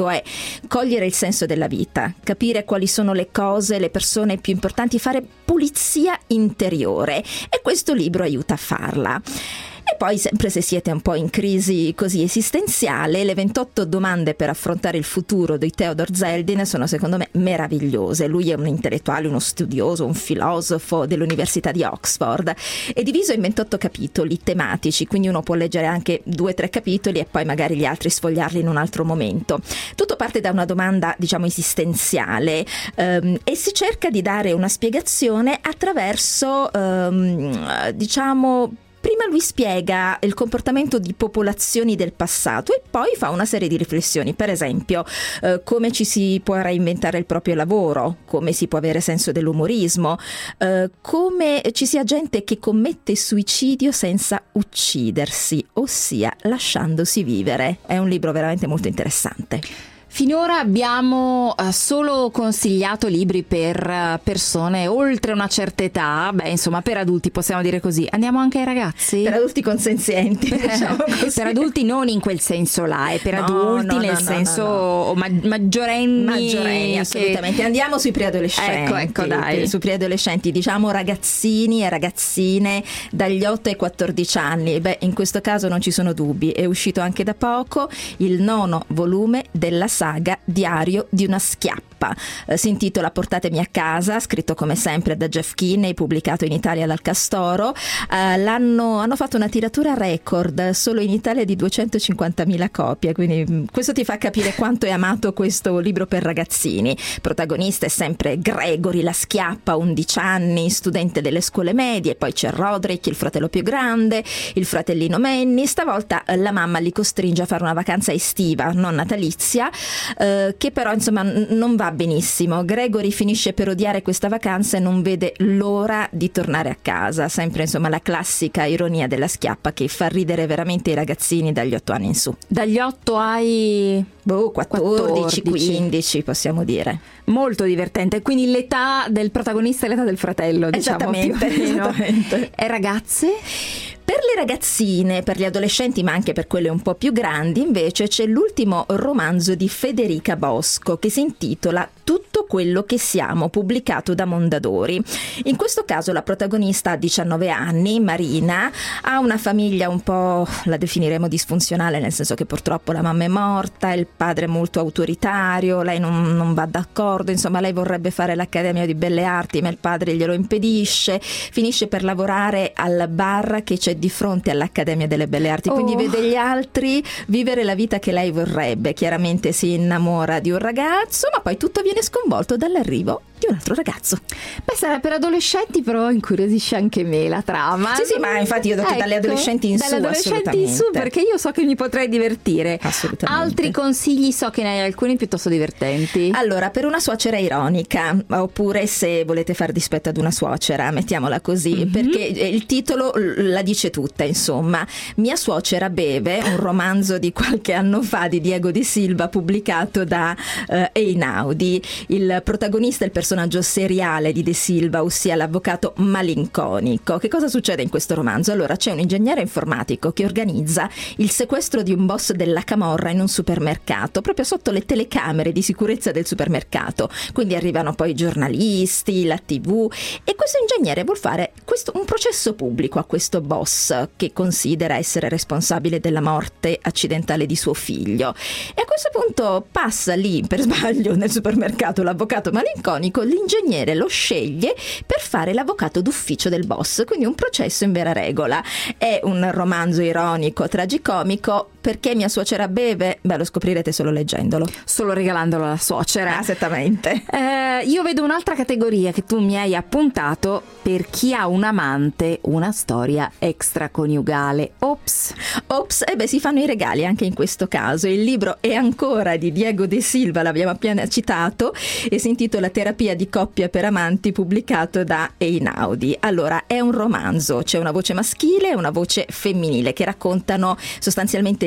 l'obiettivo è cogliere il senso della vita, capire quali sono le cose, le persone più importanti, fare pulizia interiore, e questo libro aiuta a farla. E poi, sempre se siete un po' in crisi così esistenziale, le ventotto domande per affrontare il futuro di Theodor Zeldin sono secondo me meravigliose. Lui è un intellettuale, uno studioso, un filosofo dell'Università di Oxford. È diviso in ventotto capitoli tematici, quindi uno può leggere anche due o tre capitoli e poi magari gli altri sfogliarli in un altro momento. Tutto parte da una domanda, diciamo, esistenziale, ehm, e si cerca di dare una spiegazione attraverso, ehm, diciamo, prima lui spiega il comportamento di popolazioni del passato e poi fa una serie di riflessioni, per esempio eh, come ci si può reinventare il proprio lavoro, come si può avere senso dell'umorismo, eh, come ci sia gente che commette suicidio senza uccidersi, ossia lasciandosi vivere. È un libro veramente molto interessante. Finora abbiamo uh, solo consigliato libri per uh, persone oltre una certa età, beh insomma per adulti possiamo dire così. Andiamo anche ai ragazzi? Per adulti consenzienti, per, diciamo così. Per adulti non in quel senso là, è per no, adulti no, nel no, senso no, no. Ma- maggiorenni. Maggiorenni, assolutamente. Che... Andiamo sui preadolescenti. Ecco, ecco, dai. Sui preadolescenti, diciamo ragazzini e ragazzine dagli otto ai quattordici anni. Beh, in questo caso non ci sono dubbi, è uscito anche da poco il nono volume della saga Diario di una schiappa. Eh, si intitola Portatemi a casa, scritto come sempre da Jeff Kinney, pubblicato in Italia dal Castoro. Eh, l'hanno, hanno fatto una tiratura record solo in Italia di duecentocinquantamila copie, quindi mh, questo ti fa capire quanto è amato questo libro per ragazzini. Protagonista è sempre Gregory, la schiappa, undici anni, studente delle scuole medie, poi c'è Roderick, il fratello più grande, il fratellino Manny. Stavolta eh, la mamma li costringe a fare una vacanza estiva, non natalizia, eh, che però insomma n- non va benissimo. Gregory finisce per odiare questa vacanza e non vede l'ora di tornare a casa, sempre insomma la classica ironia della schiappa che fa ridere veramente i ragazzini dagli otto anni in su. Dagli otto ai boh, quattordici, quindici possiamo dire. Molto divertente, quindi l'età del protagonista e l'età del fratello, diciamo. Esattamente, esattamente. E ragazze? Per le ragazzine, per gli adolescenti, ma anche per quelle un po' più grandi, invece c'è l'ultimo romanzo di Federica Bosco che si intitola Tutto quello che siamo, pubblicato da Mondadori. In questo caso la protagonista ha diciannove anni, Marina, ha una famiglia un po', la definiremo disfunzionale, nel senso che purtroppo la mamma è morta, il padre è molto autoritario, lei non, non va d'accordo, insomma lei vorrebbe fare l'Accademia di Belle Arti ma il padre glielo impedisce, finisce per lavorare al bar che c'è di fronte all'Accademia delle Belle Arti, quindi oh. vede gli altri vivere la vita che lei vorrebbe, chiaramente si innamora di un ragazzo ma poi tutto viene sconvolto dall'arrivo di un altro ragazzo. Beh, sarà per adolescenti, però incuriosisce anche me la trama. Sì, sì, ma infatti io ho detto ecco, dalle adolescenti in dalle su, adolescenti in su, perché io so che mi potrei divertire. Assolutamente. Altri consigli, so che ne hai alcuni piuttosto divertenti. Allora, per una suocera ironica, oppure se volete far dispetto ad una suocera, mettiamola così, mm-hmm. perché il titolo la dice tutta, insomma. Mia suocera beve, un romanzo di qualche anno fa di Diego De Silva, pubblicato da uh, Einaudi. Il protagonista è il personaggio seriale di De Silva, ossia l'avvocato malinconico. Che cosa succede in questo romanzo? Allora, c'è un ingegnere informatico che organizza il sequestro di un boss della camorra in un supermercato, proprio sotto le telecamere di sicurezza del supermercato. Quindi arrivano poi i giornalisti, la tivù, e questo ingegnere vuol fare questo, un processo pubblico a questo boss che considera essere responsabile della morte accidentale di suo figlio. E a questo punto passa lì per sbaglio nel supermercato l'avvocato malinconico, l'ingegnere lo sceglie per fare l'avvocato d'ufficio del boss, quindi un processo in vera regola. È un romanzo ironico, tragicomico. Perché mia suocera beve? Beh, lo scoprirete solo leggendolo. Solo regalandolo alla suocera. Esattamente. Eh, io vedo un'altra categoria che tu mi hai appuntato: per chi ha un amante, una storia extraconiugale. Ops. Ops, e eh beh, si fanno i regali anche in questo caso. Il libro è ancora di Diego De Silva, l'abbiamo appena citato, e si intitola Terapia di coppia per amanti, pubblicato da Einaudi. Allora, è un romanzo, c'è una voce maschile e una voce femminile che raccontano sostanzialmente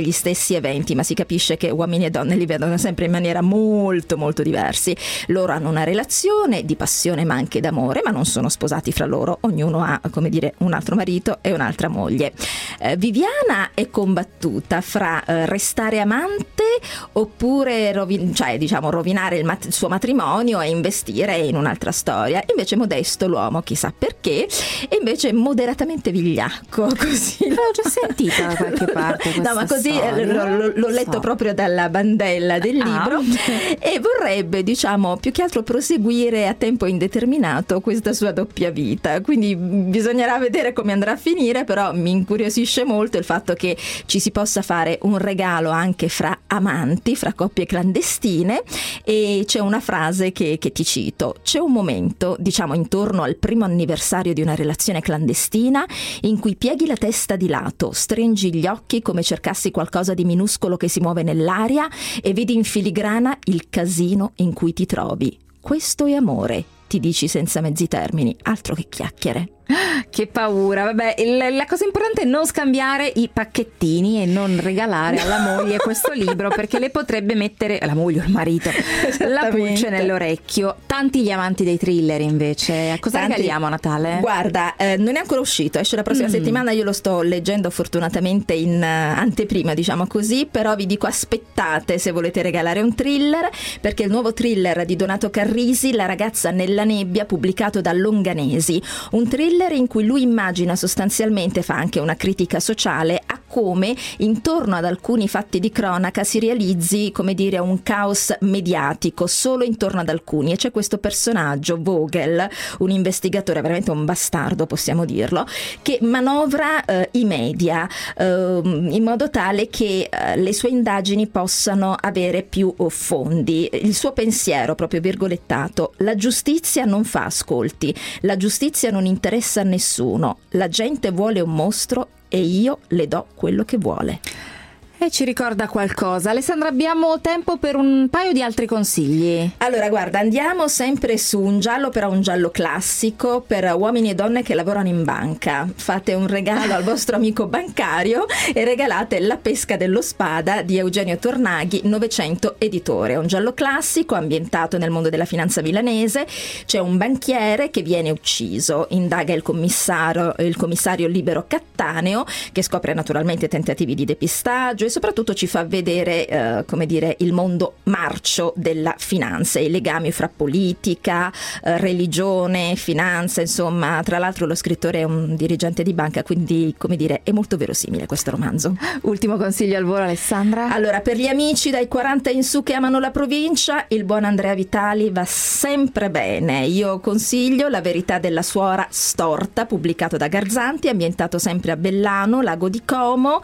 gli stessi eventi, ma si capisce che uomini e donne li vedono sempre in maniera molto molto diversi. Loro hanno una relazione di passione ma anche d'amore, ma non sono sposati fra loro, ognuno ha, come dire, un altro marito e un'altra moglie. Eh, Viviana è combattuta fra eh, restare amante oppure rovin- cioè, diciamo, rovinare il, mat- il suo matrimonio e investire in un'altra storia. Invece Modesto, l'uomo, chissà perché, è invece moderatamente vigliacco, così. L'ho già sentita da qualche parte questa no, ma così storia. L- l- l'ho letto so. proprio dalla bandella del ah. libro e vorrebbe, diciamo, più che altro proseguire a tempo indeterminato questa sua doppia vita, quindi bisognerà vedere come andrà a finire, però mi incuriosisce molto il fatto che ci si possa fare un regalo anche fra amanti, fra coppie clandestine. E c'è una frase che, che ti cito: c'è un momento, diciamo intorno al primo anniversario di una relazione clandestina, in cui pieghi la testa di lato, stringi gli occhi come cercassi qualcosa di minuscolo che si muove nell'aria e vedi in filigrana il casino in cui ti trovi. Questo è amore, ti dici senza mezzi termini, altro che chiacchiere. Che paura, vabbè, il, la cosa importante è non scambiare i pacchettini e non regalare alla moglie questo libro, perché le potrebbe mettere, la moglie o il marito, la pulce nell'orecchio. Tanti gli amanti dei thriller invece, a cosa Tanti. regaliamo a Natale? Guarda, eh, non è ancora uscito, esce la prossima mm. settimana, io lo sto leggendo fortunatamente in uh, anteprima, diciamo così, però vi dico aspettate se volete regalare un thriller, perché il nuovo thriller di Donato Carrisi, La ragazza nella nebbia, pubblicato da Longanesi, un thriller in cui lui immagina sostanzialmente, fa anche una critica sociale a come intorno ad alcuni fatti di cronaca si realizzi, come dire, un caos mediatico solo intorno ad alcuni, e c'è questo personaggio Vogel, un investigatore, veramente un bastardo possiamo dirlo, che manovra eh, i media eh, in modo tale che eh, le sue indagini possano avere più oh, fondi. Il suo pensiero, proprio virgolettato: la giustizia non fa ascolti, la giustizia non interessa a nessuno, la gente vuole un mostro e io le do quello che vuole. E ci ricorda qualcosa. Alessandra, abbiamo tempo per un paio di altri consigli. Allora, guarda, andiamo sempre su un giallo, però un giallo classico per uomini e donne che lavorano in banca. Fate un regalo al vostro amico bancario e regalate La pesca dello spada di Eugenio Tornaghi, Novecento editore. È un giallo classico ambientato nel mondo della finanza milanese. C'è un banchiere che viene ucciso, indaga il commissario, il commissario Libero Cattaneo, che scopre naturalmente tentativi di depistaggio e soprattutto ci fa vedere eh, come dire, il mondo marcio della finanza, i legami fra politica, eh, religione, finanza, insomma. Tra l'altro lo scrittore è un dirigente di banca, quindi, come dire, è molto verosimile questo romanzo. Ultimo consiglio al volo, Alessandra. Allora, per gli amici dai quaranta in su che amano la provincia, il buon Andrea Vitali va sempre bene. Io consiglio La verità della suora storta, pubblicato da Garzanti, ambientato sempre a Bellano, Lago di Como,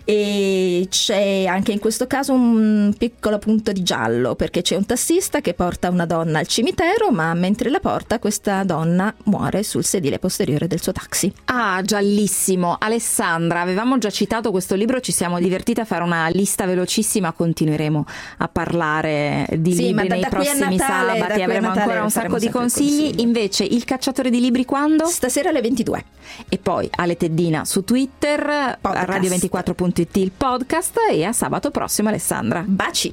e c'è anche in questo caso un piccolo punto di giallo, perché c'è un tassista che porta una donna al cimitero, ma mentre la porta questa donna muore sul sedile posteriore del suo taxi. Ah, giallissimo. Alessandra, avevamo già citato questo libro, ci siamo divertiti a fare una lista velocissima, continueremo a parlare di sì, libri da, nei da prossimi Natale, sabati, avremo ancora un sacco di consigli. consigli. Invece Il cacciatore di libri quando? Stasera alle ventidue. E poi Ale Teddina su Twitter, a radio ventiquattro punto it il podcast, e a sabato prossimo, Alessandra. Baci.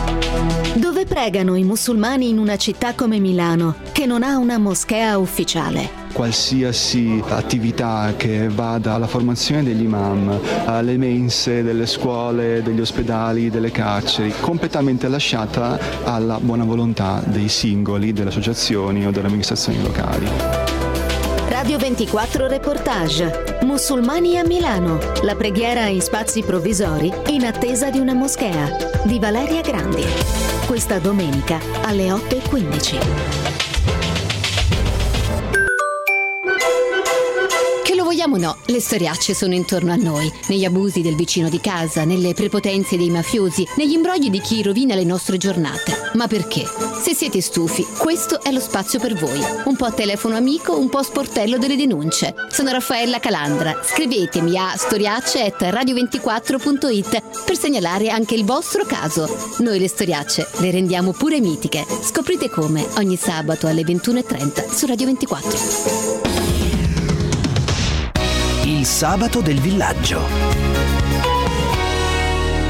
Dove pregano i musulmani in una città come Milano, che non ha una moschea ufficiale? Qualsiasi attività che vada alla formazione degli imam, alle mense delle scuole, degli ospedali, delle carceri, completamente lasciata alla buona volontà dei singoli, delle associazioni o delle amministrazioni locali. Radio ventiquattro Reportage. Musulmani a Milano. La preghiera in spazi provvisori in attesa di una moschea. Di Valeria Grandi. Questa domenica alle otto e quindici. Vogliamo o no, le storiacce sono intorno a noi, negli abusi del vicino di casa, nelle prepotenze dei mafiosi, negli imbrogli di chi rovina le nostre giornate. Ma perché? Se siete stufi, questo è lo spazio per voi. Un po' telefono amico, un po' sportello delle denunce. Sono Raffaella Calandra. Scrivetemi a storiacce chiocciola radio ventiquattro punto it per segnalare anche il vostro caso. Noi le storiacce le rendiamo pure mitiche. Scoprite come ogni sabato alle ventuno e trenta su Radio ventiquattro. Il sabato del villaggio.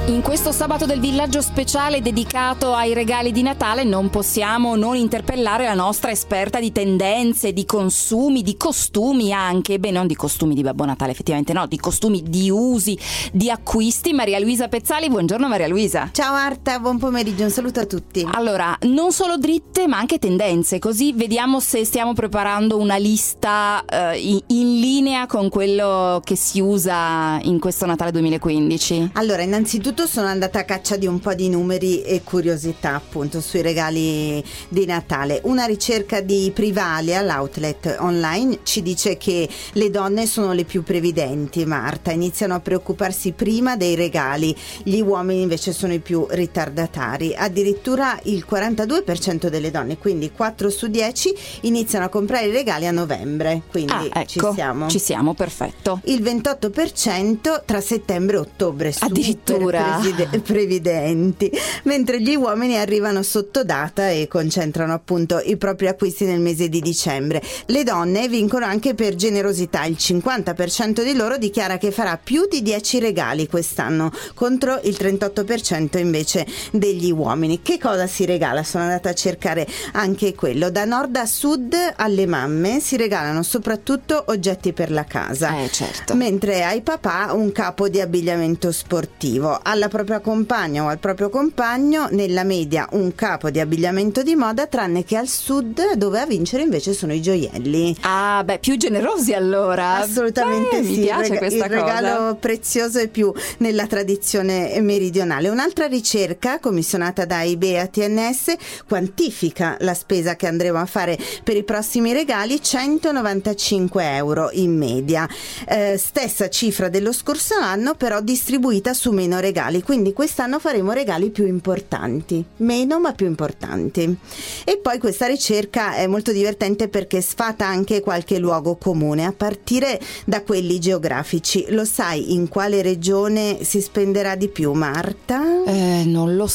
In questo sabato del villaggio speciale dedicato ai regali di Natale non possiamo non interpellare la nostra esperta di tendenze, di consumi, di costumi anche, beh non di costumi di Babbo Natale effettivamente no, di costumi, di usi, di acquisti, Maria Luisa Pezzali. Buongiorno Maria Luisa. Ciao Marta, buon pomeriggio, un saluto a tutti. Allora, non solo dritte ma anche tendenze, così vediamo se stiamo preparando una lista eh, in, in linea con quello che si usa in questo Natale duemilaquindici. Allora, innanzitutto sono andata a caccia di un po' di numeri e curiosità appunto sui regali di Natale. Una ricerca di Privalia, l'outlet online, ci dice che le donne sono le più previdenti, Marta, iniziano a preoccuparsi prima dei regali, gli uomini invece sono i più ritardatari. Addirittura il quarantadue per cento delle donne, quindi quattro su dieci, iniziano a comprare i regali a novembre, quindi ah, ecco, ci siamo. Ci siamo, perfetto. Il ventotto per cento tra settembre e ottobre, addirittura preside- previdenti, mentre gli uomini arrivano sotto data e concentrano appunto i propri acquisti nel mese di dicembre. Le donne vincono anche per generosità, il cinquanta per cento di loro dichiara che farà più di dieci regali quest'anno contro il trentotto per cento invece degli uomini. Che cosa si regala? Sono andata a cercare anche quello. Da nord a sud alle mamme si regalano soprattutto oggetti per la casa, eh, certo. mentre ai papà un capo di abbigliamento sportivo, alla propria compagna o al proprio compagno nella media un capo di abbigliamento di moda, tranne che al sud dove a vincere invece sono i gioielli. Ah beh, più generosi allora. Assolutamente beh, sì, mi piace il, rega- questa il regalo cosa. prezioso è più nella tradizione meridionale. Un'altra ricerca commissionata da IBEA T N S quantifica la spesa che andremo a fare per i prossimi regali, centonovantacinque euro in media, eh, stessa cifra dello scorso anno però distribuita su meno regali, quindi quest'anno faremo regali più importanti, meno ma più importanti. E poi questa ricerca è molto divertente perché sfata anche qualche luogo comune, a partire da quelli geografici. Lo sai in quale regione si spenderà di più, Marta? Eh, non lo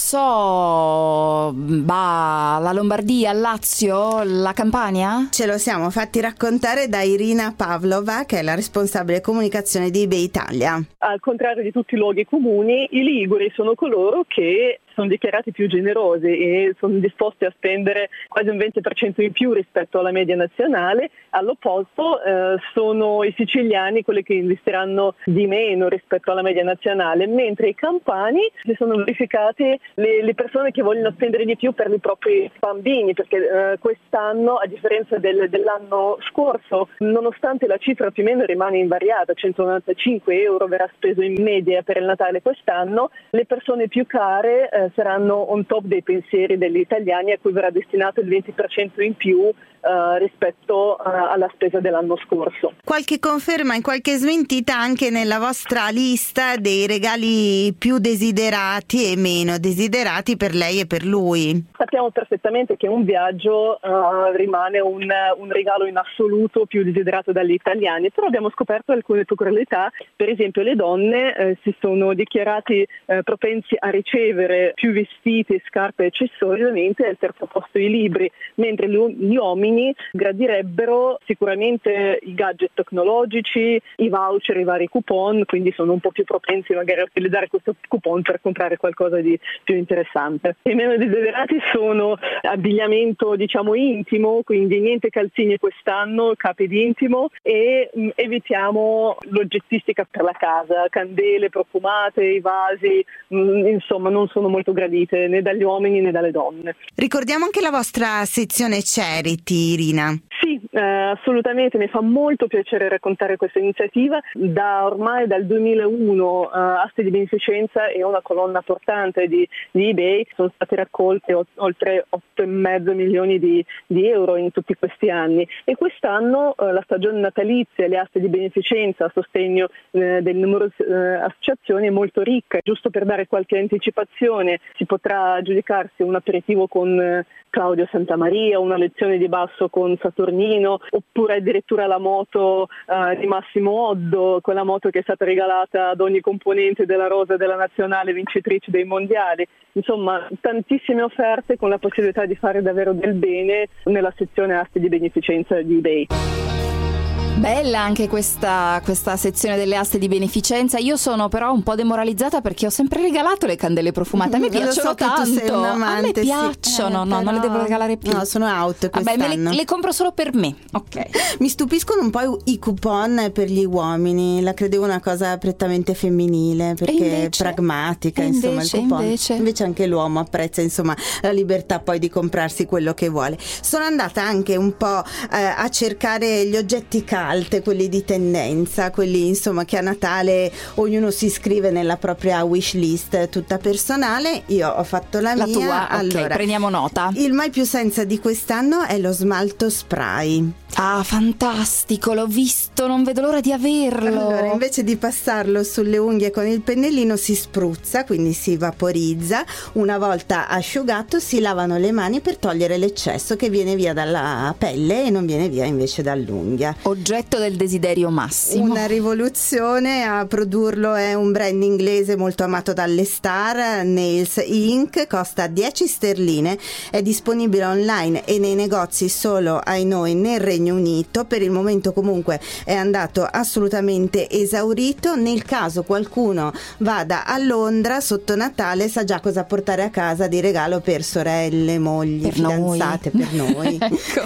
so, bah, la Lombardia, il Lazio, la Campania? Ce lo siamo fatti raccontare da Irina Pavlova, che è la responsabile comunicazione di eBay Italia. Al contrario di tutti i luoghi comuni, i liguri sono coloro che sono dichiarati più generosi e sono disposti a spendere quasi un venti per cento in più rispetto alla media nazionale. All'opposto eh, sono i siciliani quelli che investiranno di meno rispetto alla media nazionale, mentre i campani si sono verificate le, le persone che vogliono spendere di più per i propri bambini, perché eh, quest'anno, a differenza del, dell'anno scorso, nonostante la cifra più o meno rimane invariata, centonovantacinque euro verrà speso in media per il Natale quest'anno, le persone più care eh, saranno on top dei pensieri degli italiani, a cui verrà destinato il venti per cento in più uh, rispetto uh, alla spesa dell'anno scorso. Qualche conferma e qualche smentita anche nella vostra lista dei regali più desiderati e meno desiderati per lei e per lui? Sappiamo perfettamente che un viaggio uh, rimane un, un regalo in assoluto più desiderato dagli italiani, però abbiamo scoperto alcune peculiarità. Per esempio le donne eh, si sono dichiarati eh, propensi a ricevere più vestiti, scarpe e accessori, ovviamente al terzo posto i libri, mentre gli uomini gradirebbero sicuramente i gadget tecnologici, i voucher, i vari coupon, quindi sono un po' più propensi magari a utilizzare questo coupon per comprare qualcosa di più interessante. I meno desiderati sono abbigliamento diciamo intimo, quindi niente calzini quest'anno, capi di intimo, e mh, evitiamo l'oggettistica per la casa, candele profumate, i vasi, mh, insomma non sono molto gradite né dagli uomini né dalle donne. Ricordiamo anche la vostra sezione charity, Irina. Sì, eh, assolutamente, mi fa molto piacere raccontare questa iniziativa. Da ormai dal duemilauno eh, Asti di Beneficenza è una colonna portante di, di eBay, sono state raccolte o, oltre otto e mezzo milioni di, di euro in tutti questi anni, e quest'anno eh, la stagione natalizia e le Aste di Beneficenza a sostegno eh, delle numerose eh, associazioni è molto ricca. Giusto per dare qualche anticipazione, si potrà aggiudicarsi un aperitivo con eh, Claudio Santamaria, una lezione di basso con Saturnino, oppure addirittura la moto uh, di Massimo Oddo, quella moto che è stata regalata ad ogni componente della rosa della nazionale vincitrice dei mondiali. Insomma, tantissime offerte con la possibilità di fare davvero del bene nella sezione Asti di Beneficenza di eBay. Bella anche questa, questa sezione delle aste di beneficenza. Io sono però un po' demoralizzata perché ho sempre regalato le candele profumate. A me piacciono so tanto. Tu sei un amante, a me sì. piacciono, eh, no, però... non le devo regalare più. No, sono out quest'anno. Vabbè, me le, le compro solo per me. Ok. Mi stupiscono un po' i coupon per gli uomini. La credevo una cosa prettamente femminile perché invece, è pragmatica, e insomma, invece, il coupon. Invece. invece anche l'uomo apprezza, insomma, la libertà poi di comprarsi quello che vuole. Sono andata anche un po' eh, a cercare gli oggetti cult, quelli di tendenza, quelli insomma che a Natale ognuno si iscrive nella propria wish list tutta personale. Io ho fatto la, la mia. tua, allora, ok, prendiamo nota. Il mai più senza di quest'anno è lo smalto spray. Ah, fantastico, l'ho visto, non vedo l'ora di averlo. Allora, invece di passarlo sulle unghie con il pennellino si spruzza, quindi si vaporizza. Una volta asciugato si lavano le mani per togliere l'eccesso che viene via dalla pelle e non viene via invece dall'unghia. Oggetto del desiderio massimo. Una rivoluzione, a produrlo è un brand inglese molto amato dalle star, Nails Incorporated, costa dieci sterline, è disponibile online e nei negozi solo ai noi nel Regno Unito. Per il momento comunque è andato assolutamente esaurito. Nel caso qualcuno vada a Londra sotto Natale sa già cosa portare a casa di regalo per sorelle, mogli, per fidanzate, noi. per noi.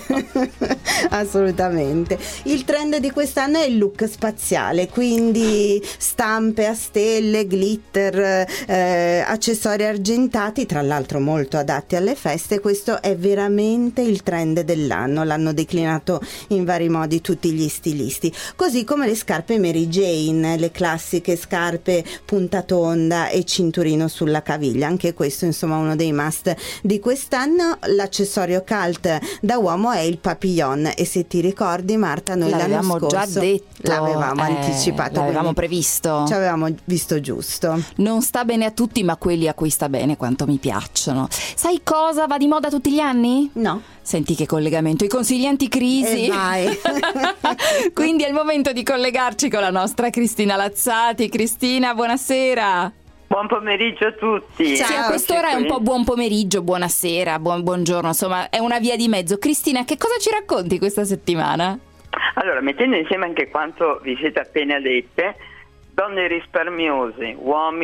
Ecco. Assolutamente. Il trend di quest'anno è il look spaziale, quindi stampe a stelle, glitter, eh, accessori argentati, tra l'altro molto adatti alle feste. Questo è veramente il trend dell'anno, l'hanno declinato in vari modi tutti gli stilisti, così come le scarpe Mary Jane, le classiche scarpe punta tonda e cinturino sulla caviglia. Anche questo insomma uno dei must di quest'anno. L'accessorio cult da uomo è il papillon e se ti ricordi Marta, noi l'avevamo l'anno scorso già detto, l'avevamo eh, anticipato, l'avevamo previsto, ci avevamo visto giusto. Non sta bene a tutti, ma quelli a cui sta bene quanto mi piacciono. Sai cosa va di moda tutti gli anni? No. Senti che collegamento, i consigli anticrisi. E vai. Quindi è il momento di collegarci con la nostra Cristina Lazzati. Cristina, buonasera. Buon pomeriggio a tutti. Ciao. Sì, a quest'ora è un po' buon pomeriggio, buonasera, buon, buongiorno, insomma è una via di mezzo. Cristina, che cosa ci racconti questa settimana? Allora, mettendo insieme anche quanto vi siete appena dette, donne risparmiose,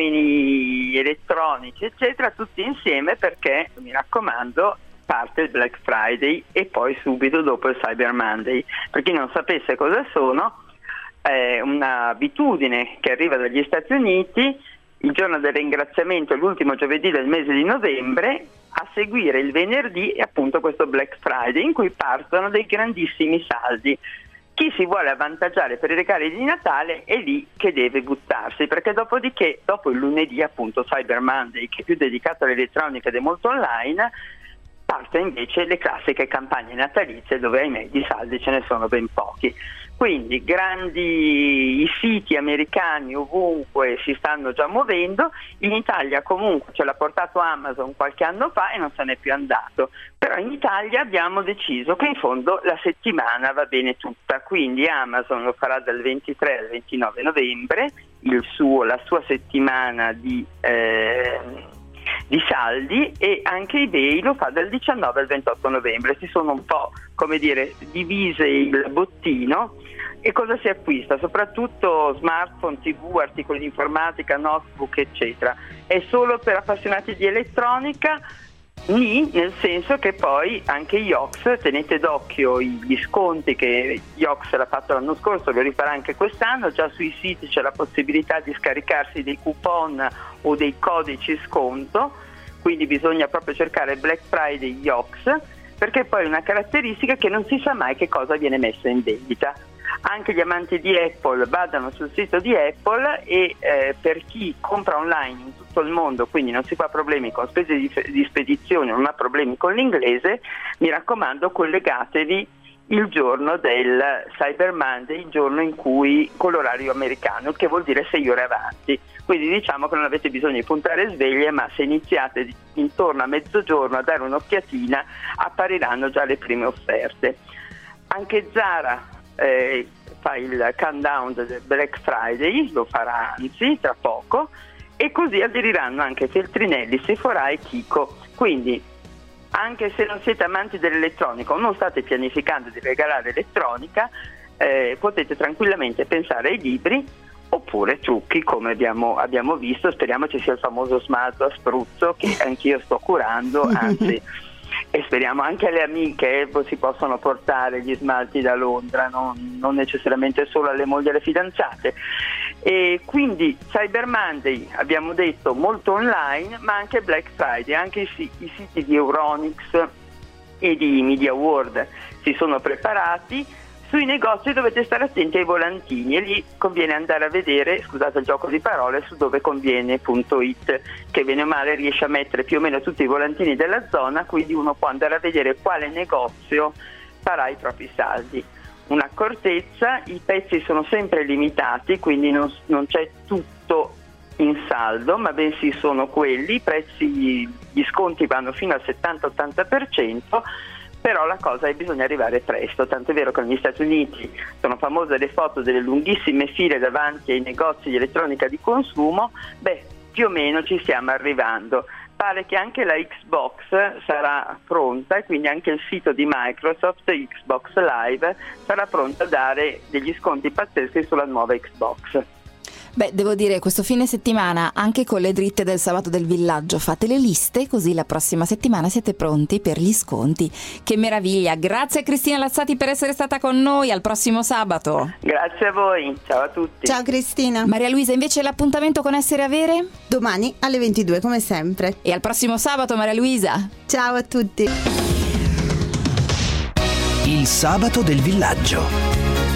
uomini elettronici, eccetera, tutti insieme perché, mi raccomando, parte il Black Friday e poi subito dopo il Cyber Monday. Per chi non sapesse cosa sono, è un'abitudine che arriva dagli Stati Uniti. Il giorno del ringraziamento è l'ultimo giovedì del mese di novembre, a seguire il venerdì è appunto questo Black Friday in cui partono dei grandissimi saldi. Chi si vuole avvantaggiare per i regali di Natale è lì che deve buttarsi, perché dopodiché, dopo il lunedì appunto Cyber Monday, che è più dedicato all'elettronica ed è molto online, parte invece le classiche campagne natalizie dove ahimè di saldi ce ne sono ben pochi. Quindi grandi i siti americani ovunque si stanno già muovendo, in Italia comunque ce l'ha portato Amazon qualche anno fa e non se n'è più andato, però in Italia abbiamo deciso che in fondo la settimana va bene tutta, quindi Amazon lo farà dal ventitré al ventinove novembre, il suo, la sua settimana di... Eh, di saldi, e anche eBay lo fa dal diciannove al ventotto novembre. Si sono un po', come dire, divise il bottino. E cosa si acquista? Soprattutto smartphone, tivù, articoli di informatica, notebook, eccetera. È solo per appassionati di elettronica? Nì, nel senso che poi anche Yox, tenete d'occhio gli sconti che Yox l'ha fatto l'anno scorso, lo rifarà anche quest'anno, già sui siti c'è la possibilità di scaricarsi dei coupon o dei codici sconto, quindi bisogna proprio cercare Black Friday Yox, perché poi è una caratteristica che non si sa mai che cosa viene messo in vendita. Anche gli amanti di Apple vadano sul sito di Apple e eh, per chi compra online in tutto il mondo, quindi non si fa problemi con spese di, di spedizione, non ha problemi con l'inglese, mi raccomando collegatevi il giorno del Cyber Monday, il giorno in cui con l'orario americano, che vuol dire sei ore avanti. Quindi diciamo che non avete bisogno di puntare sveglie, ma se iniziate intorno a mezzogiorno a dare un'occhiatina appariranno già le prime offerte. Anche Zara Eh, fa il countdown del Black Friday, lo farà anzi tra poco, e così aderiranno anche Feltrinelli, Sephora e Kiko. Quindi anche se non siete amanti dell'elettronica o non state pianificando di regalare elettronica, eh, potete tranquillamente pensare ai libri oppure trucchi come abbiamo, abbiamo visto. Speriamo ci sia il famoso smalto a spruzzo che anch'io sto curando, anzi e speriamo anche alle amiche si possano portare gli smalti da Londra, non, non necessariamente solo alle mogli e alle fidanzate. E quindi Cyber Monday abbiamo detto molto online, ma anche Black Friday, anche i, i siti di Euronics e di Media World si sono preparati. Sui negozi dovete stare attenti ai volantini e lì conviene andare a vedere, scusate il gioco di parole, su doveconviene.it, che bene o male riesce a mettere più o meno tutti i volantini della zona, quindi uno può andare a vedere quale negozio farà i propri saldi. Un'accortezza: i pezzi sono sempre limitati, quindi non, non c'è tutto in saldo, ma bensì sono quelli, i prezzi, gli sconti vanno fino al settanta ottanta per cento. Però la cosa è che bisogna arrivare presto, tanto è vero che negli Stati Uniti sono famose le foto delle lunghissime file davanti ai negozi di elettronica di consumo. Beh, più o meno ci stiamo arrivando. Pare che anche la Xbox sarà pronta e quindi anche il sito di Microsoft, Xbox Live, sarà pronto a dare degli sconti pazzeschi sulla nuova Xbox. Beh, devo dire, questo fine settimana, anche con le dritte del sabato del villaggio, fate le liste, così la prossima settimana siete pronti per gli sconti. Che meraviglia! Grazie a Cristina Lazzati per essere stata con noi, al prossimo sabato. Grazie a voi, ciao a tutti. Ciao Cristina. Maria Luisa, invece l'appuntamento con Essere Avere? Domani alle ventidue, come sempre. E al prossimo sabato, Maria Luisa. Ciao a tutti. Il sabato del villaggio.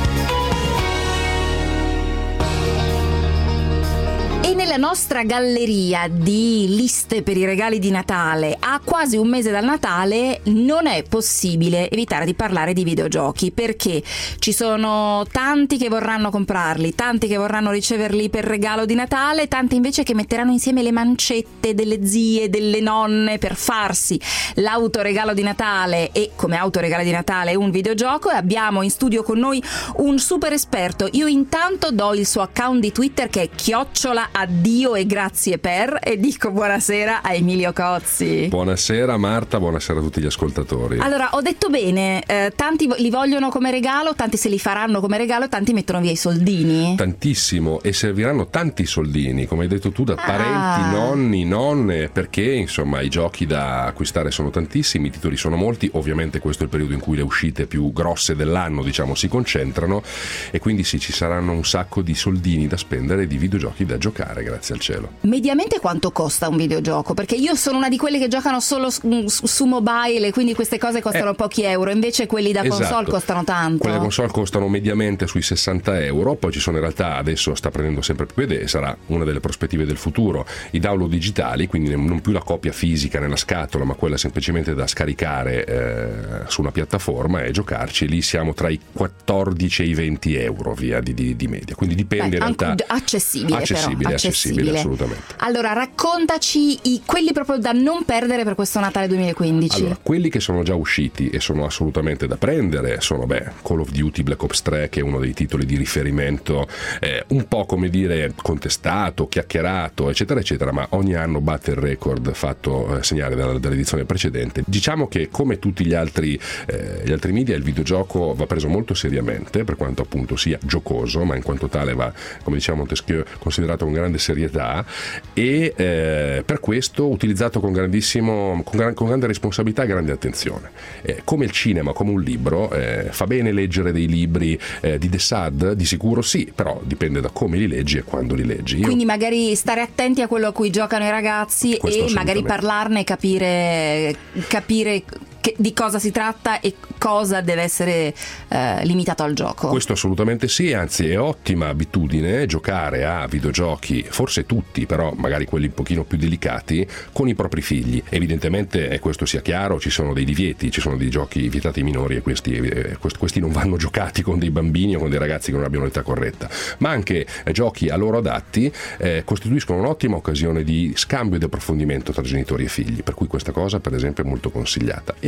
E nella nostra galleria di liste per i regali di Natale, a quasi un mese dal Natale, non è possibile evitare di parlare di videogiochi, perché ci sono tanti che vorranno comprarli, tanti che vorranno riceverli per regalo di Natale, tanti invece che metteranno insieme le mancette delle zie, delle nonne per farsi l'autoregalo di Natale e come autoregalo di Natale un videogioco. E abbiamo in studio con noi un super esperto. Io intanto do il suo account di Twitter, che è chiocciola addio e grazie per, e dico buonasera a Emilio Cozzi. Buonasera Marta, buonasera a tutti gli ascoltatori. Allora, ho detto bene, eh, tanti li vogliono come regalo, tanti se li faranno come regalo, tanti mettono via i soldini. Tantissimo, e serviranno tanti soldini, come hai detto tu, da ah. parenti, nonni, nonne, perché insomma i giochi da acquistare sono tantissimi, i titoli sono molti, ovviamente questo è il periodo in cui le uscite più grosse dell'anno, diciamo, si concentrano, e quindi sì, ci saranno un sacco di soldini da spendere e di videogiochi da giocare, grazie al cielo. Mediamente quanto costa un videogioco? Perché io sono una di quelle che giocano solo su, su mobile, quindi queste cose costano eh, pochi euro, invece quelli da esatto. console costano tanto. Quelle da console costano mediamente sui sessanta euro, poi ci sono in realtà, adesso sta prendendo sempre più piede, sarà una delle prospettive del futuro, i download digitali, quindi non più la copia fisica nella scatola, ma quella semplicemente da scaricare eh, su una piattaforma e giocarci. Lì siamo tra i quattordici e i venti euro via di, di, di media, quindi dipende. Beh, in realtà accessibile, accessibile, però, accessibile, assolutamente. Allora, raccontaci i, quelli proprio da non perdere per questo Natale duemilaquindici. Allora, quelli che sono già usciti e sono assolutamente da prendere sono beh, Call of Duty Black Ops tre, che è uno dei titoli di riferimento, eh, un po' come dire contestato, chiacchierato, eccetera eccetera, ma ogni anno batte il record fatto eh, segnare dalla, dall'edizione precedente. Diciamo che come tutti gli altri eh, gli altri media, il videogioco va preso molto seriamente, per quanto appunto sia giocoso, ma in quanto tale va, come diciamo Montesquieu, considerato con grande serietà, e eh, per questo utilizzato con grandissimo con, gran, con grande responsabilità e grande attenzione. Eh, come il cinema, come un libro, eh, fa bene leggere dei libri eh, di De Sade, di sicuro sì, però dipende da come li leggi e quando li leggi. Io... Quindi magari stare attenti a quello a cui giocano i ragazzi e magari parlarne e capire capire che, di cosa si tratta e cosa deve essere eh, limitato al gioco. Questo assolutamente sì, anzi è ottima abitudine giocare a videogiochi, forse tutti, però magari quelli un pochino più delicati, con i propri figli. Evidentemente, e questo sia chiaro, ci sono dei divieti, ci sono dei giochi vietati ai minori e questi, eh, questi non vanno giocati con dei bambini o con dei ragazzi che non abbiano l'età corretta, ma anche eh, giochi a loro adatti eh, costituiscono un'ottima occasione di scambio e di approfondimento tra genitori e figli, per cui questa cosa per esempio è molto consigliata. E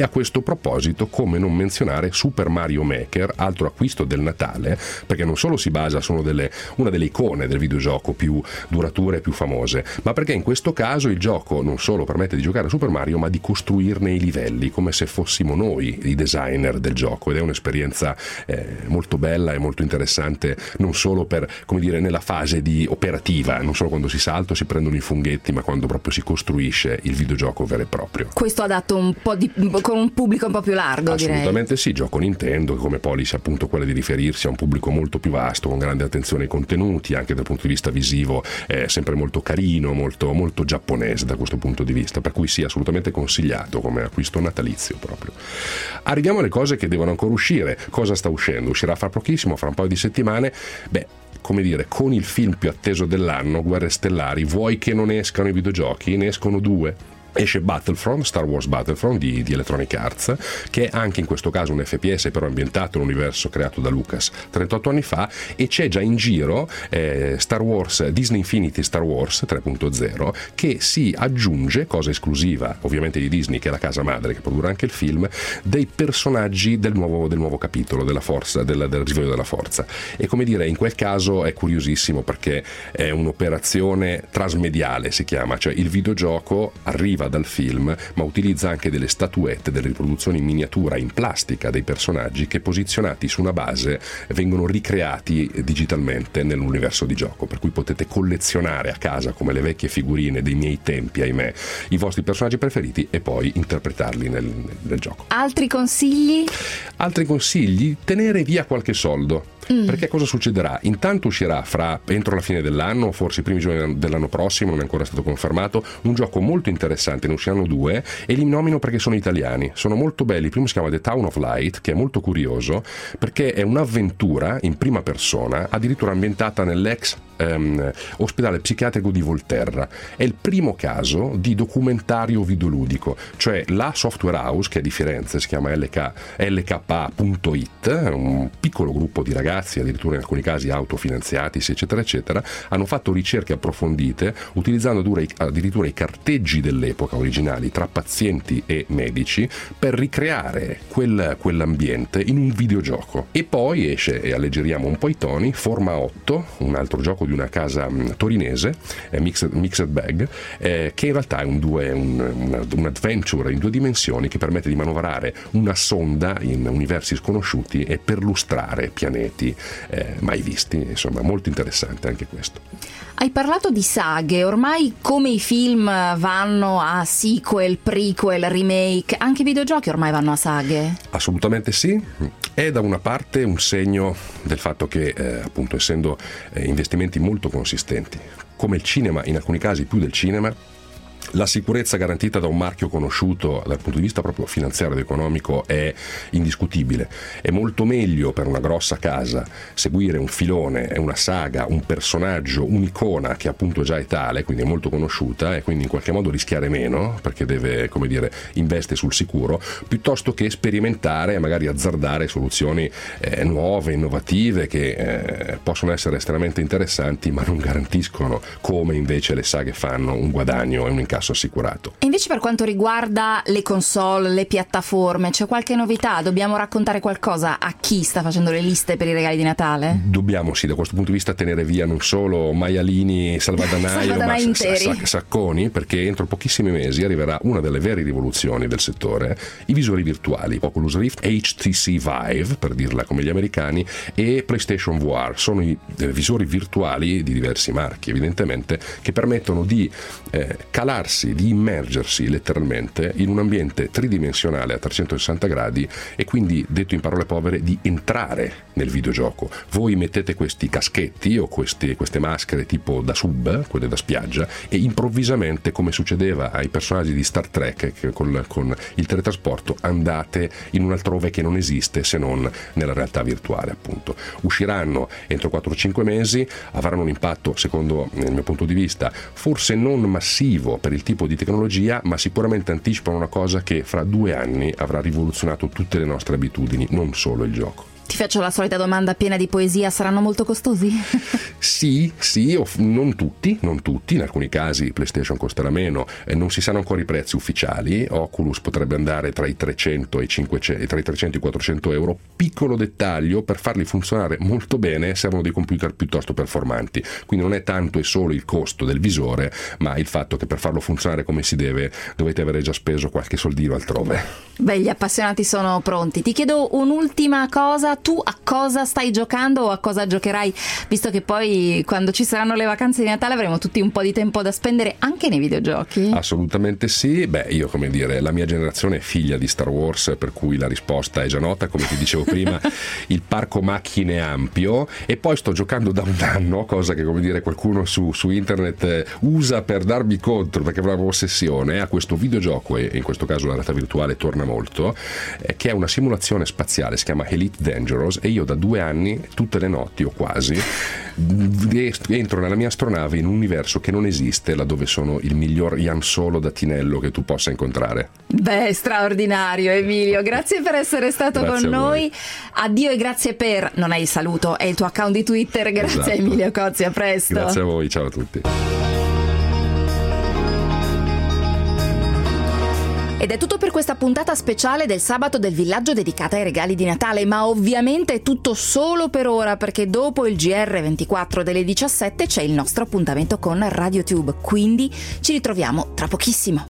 a questo proposito come non menzionare Super Mario Maker, altro acquisto del Natale, perché non solo si basa su delle, una delle icone del videogioco più durature e più famose, ma perché in questo caso il gioco non solo permette di giocare a Super Mario, ma di costruirne i livelli come se fossimo noi i designer del gioco, ed è un'esperienza eh, molto bella e molto interessante, non solo per, come dire, nella fase di operativa, non solo quando si salta o si prendono i funghetti, ma quando proprio si costruisce il videogioco vero e proprio. Questo adatto un po' di, con un pubblico un po' più largo, Assolutamente direi. Sì, gioco Nintendo, che come policy appunto quella di riferirsi a un pubblico molto più vasto, con grande attenzione ai contenuti, anche dal punto di vista visivo è sempre molto carino, molto, molto giapponese da questo punto di vista, per cui sì, assolutamente consigliato come acquisto natalizio proprio. Arriviamo alle cose che devono ancora uscire. Cosa sta uscendo? Uscirà fra pochissimo, fra un paio di settimane. Beh, come dire, con il film più atteso dell'anno, Guerre Stellari, vuoi che non escano i videogiochi? Ne escono due. Esce Battlefront, Star Wars Battlefront di, di Electronic Arts, che è anche in questo caso un F P S però ambientato in un universo creato da Lucas trentotto anni fa, e c'è già in giro eh, Star Wars, Disney Infinity Star Wars tre punto zero, che si aggiunge, cosa esclusiva ovviamente di Disney, che è la casa madre che produrrà anche il film, dei personaggi del nuovo, del nuovo capitolo della forza, del, del risveglio della forza. E come dire, in quel caso è curiosissimo perché è un'operazione trasmediale, si chiama, cioè il videogioco arriva dal film ma utilizza anche delle statuette, delle riproduzioni in miniatura in plastica dei personaggi che, posizionati su una base, vengono ricreati digitalmente nell'universo di gioco, per cui potete collezionare a casa come le vecchie figurine dei miei tempi, ahimè, i vostri personaggi preferiti e poi interpretarli nel, nel gioco. Altri consigli? Altri consigli? Tenere via qualche soldo. Mm. Perché cosa succederà? Intanto uscirà fra entro la fine dell'anno, forse i primi giorni dell'anno prossimo, non è ancora stato confermato, un gioco molto interessante, ne usciranno due e li nomino perché sono italiani, sono molto belli. Il primo si chiama The Town of Light, che è molto curioso perché è un'avventura in prima persona, addirittura ambientata nell'ex Um, ospedale psichiatrico di Volterra. È il primo caso di documentario videoludico, cioè la software house, che è di Firenze, si chiama L K A punto it, un piccolo gruppo di ragazzi, addirittura in alcuni casi autofinanziati eccetera eccetera, hanno fatto ricerche approfondite utilizzando addirittura i carteggi dell'epoca originali tra pazienti e medici per ricreare quel, quell'ambiente in un videogioco. E poi esce, e alleggeriamo un po' i toni, Forma otto, un altro gioco di una casa torinese, eh, Mixed, Mixed Bag, eh, che in realtà è un, due, un, un, un adventure in due dimensioni che permette di manovrare una sonda in universi sconosciuti e perlustrare pianeti eh, mai visti. Insomma, molto interessante anche questo. Hai parlato di saghe, ormai come i film vanno a sequel, prequel, remake, anche i videogiochi ormai vanno a saghe? Assolutamente sì, è da una parte un segno del fatto che eh, appunto essendo eh, investimenti molto consistenti, come il cinema, in alcuni casi più del cinema, la sicurezza garantita da un marchio conosciuto dal punto di vista proprio finanziario ed economico è indiscutibile. È molto meglio per una grossa casa seguire un filone, una saga, un personaggio, un'icona che appunto già è tale, quindi è molto conosciuta e quindi in qualche modo rischiare meno perché deve, come dire, investe sul sicuro, piuttosto che sperimentare e magari azzardare soluzioni eh, nuove, innovative che eh, possono essere estremamente interessanti ma non garantiscono, come invece le saghe fanno, un guadagno e un incasso assicurato. E invece per quanto riguarda le console, le piattaforme, c'è qualche novità? Dobbiamo raccontare qualcosa a chi sta facendo le liste per i regali di Natale? Dobbiamo sì, da questo punto di vista tenere via non solo maialini, salvadanaio, ma sac- sacconi, perché entro pochissimi mesi arriverà una delle vere rivoluzioni del settore, i visori virtuali, Oculus Rift, H T C Vive, per dirla come gli americani, e PlayStation V R. Sono i eh, visori virtuali di diversi marchi, evidentemente, che permettono di eh, calarsi, di immergersi letteralmente in un ambiente tridimensionale a trecentosessanta gradi e quindi, detto in parole povere, di entrare nel videogioco. Voi mettete questi caschetti o questi, queste maschere tipo da sub, quelle da spiaggia, e improvvisamente, come succedeva ai personaggi di Star Trek che con, con il teletrasporto, andate in un altrove che non esiste se non nella realtà virtuale, appunto. Usciranno entro quattro cinque mesi, avranno un impatto, secondo il mio punto di vista, forse non massivo per il tipo di tecnologia, ma sicuramente anticipano una cosa che fra due anni avrà rivoluzionato tutte le nostre abitudini, non solo il gioco. Ti faccio la solita domanda piena di poesia, saranno molto costosi? Sì, sì, o f- non tutti, non tutti, in alcuni casi PlayStation costerà meno, eh, non si sanno ancora i prezzi ufficiali, Oculus potrebbe andare tra i trecento e i cinquecento, tra i trecento e i quattrocento euro. Piccolo dettaglio, per farli funzionare molto bene servono dei computer piuttosto performanti, quindi non è tanto e solo il costo del visore, ma il fatto che per farlo funzionare come si deve dovete avere già speso qualche soldino altrove. Beh, gli appassionati sono pronti. Ti chiedo un'ultima cosa, tu a cosa stai giocando o a cosa giocherai, visto che poi quando ci saranno le vacanze di Natale avremo tutti un po' di tempo da spendere anche nei videogiochi? Assolutamente sì. Beh, io, come dire, la mia generazione è figlia di Star Wars, per cui la risposta è già nota, come ti dicevo prima. Il parco macchine è ampio, e poi sto giocando da un anno, cosa che, come dire, qualcuno su, su internet eh, usa per darmi contro perché avrà ossessione a questo videogioco, e in questo caso la realtà virtuale torna molto, eh, che è una simulazione spaziale, si chiama Elite Dangerous, e io da due anni tutte le notti o quasi entro nella mia astronave in un universo che non esiste, laddove sono il miglior Jan Solo da Tinello che tu possa incontrare. Beh, straordinario Emilio, grazie per essere stato Grazie con a voi. noi. Addio e grazie per, non è il saluto, è il tuo account di Twitter. Grazie Esatto. Emilio Cozzi, a presto. Grazie a voi, ciao a tutti. Ed è tutto per questa puntata speciale del sabato del villaggio dedicata ai regali di Natale, ma ovviamente è tutto solo per ora, perché dopo il G R ventiquattro delle diciassette c'è il nostro appuntamento con RadioTube, quindi ci ritroviamo tra pochissimo.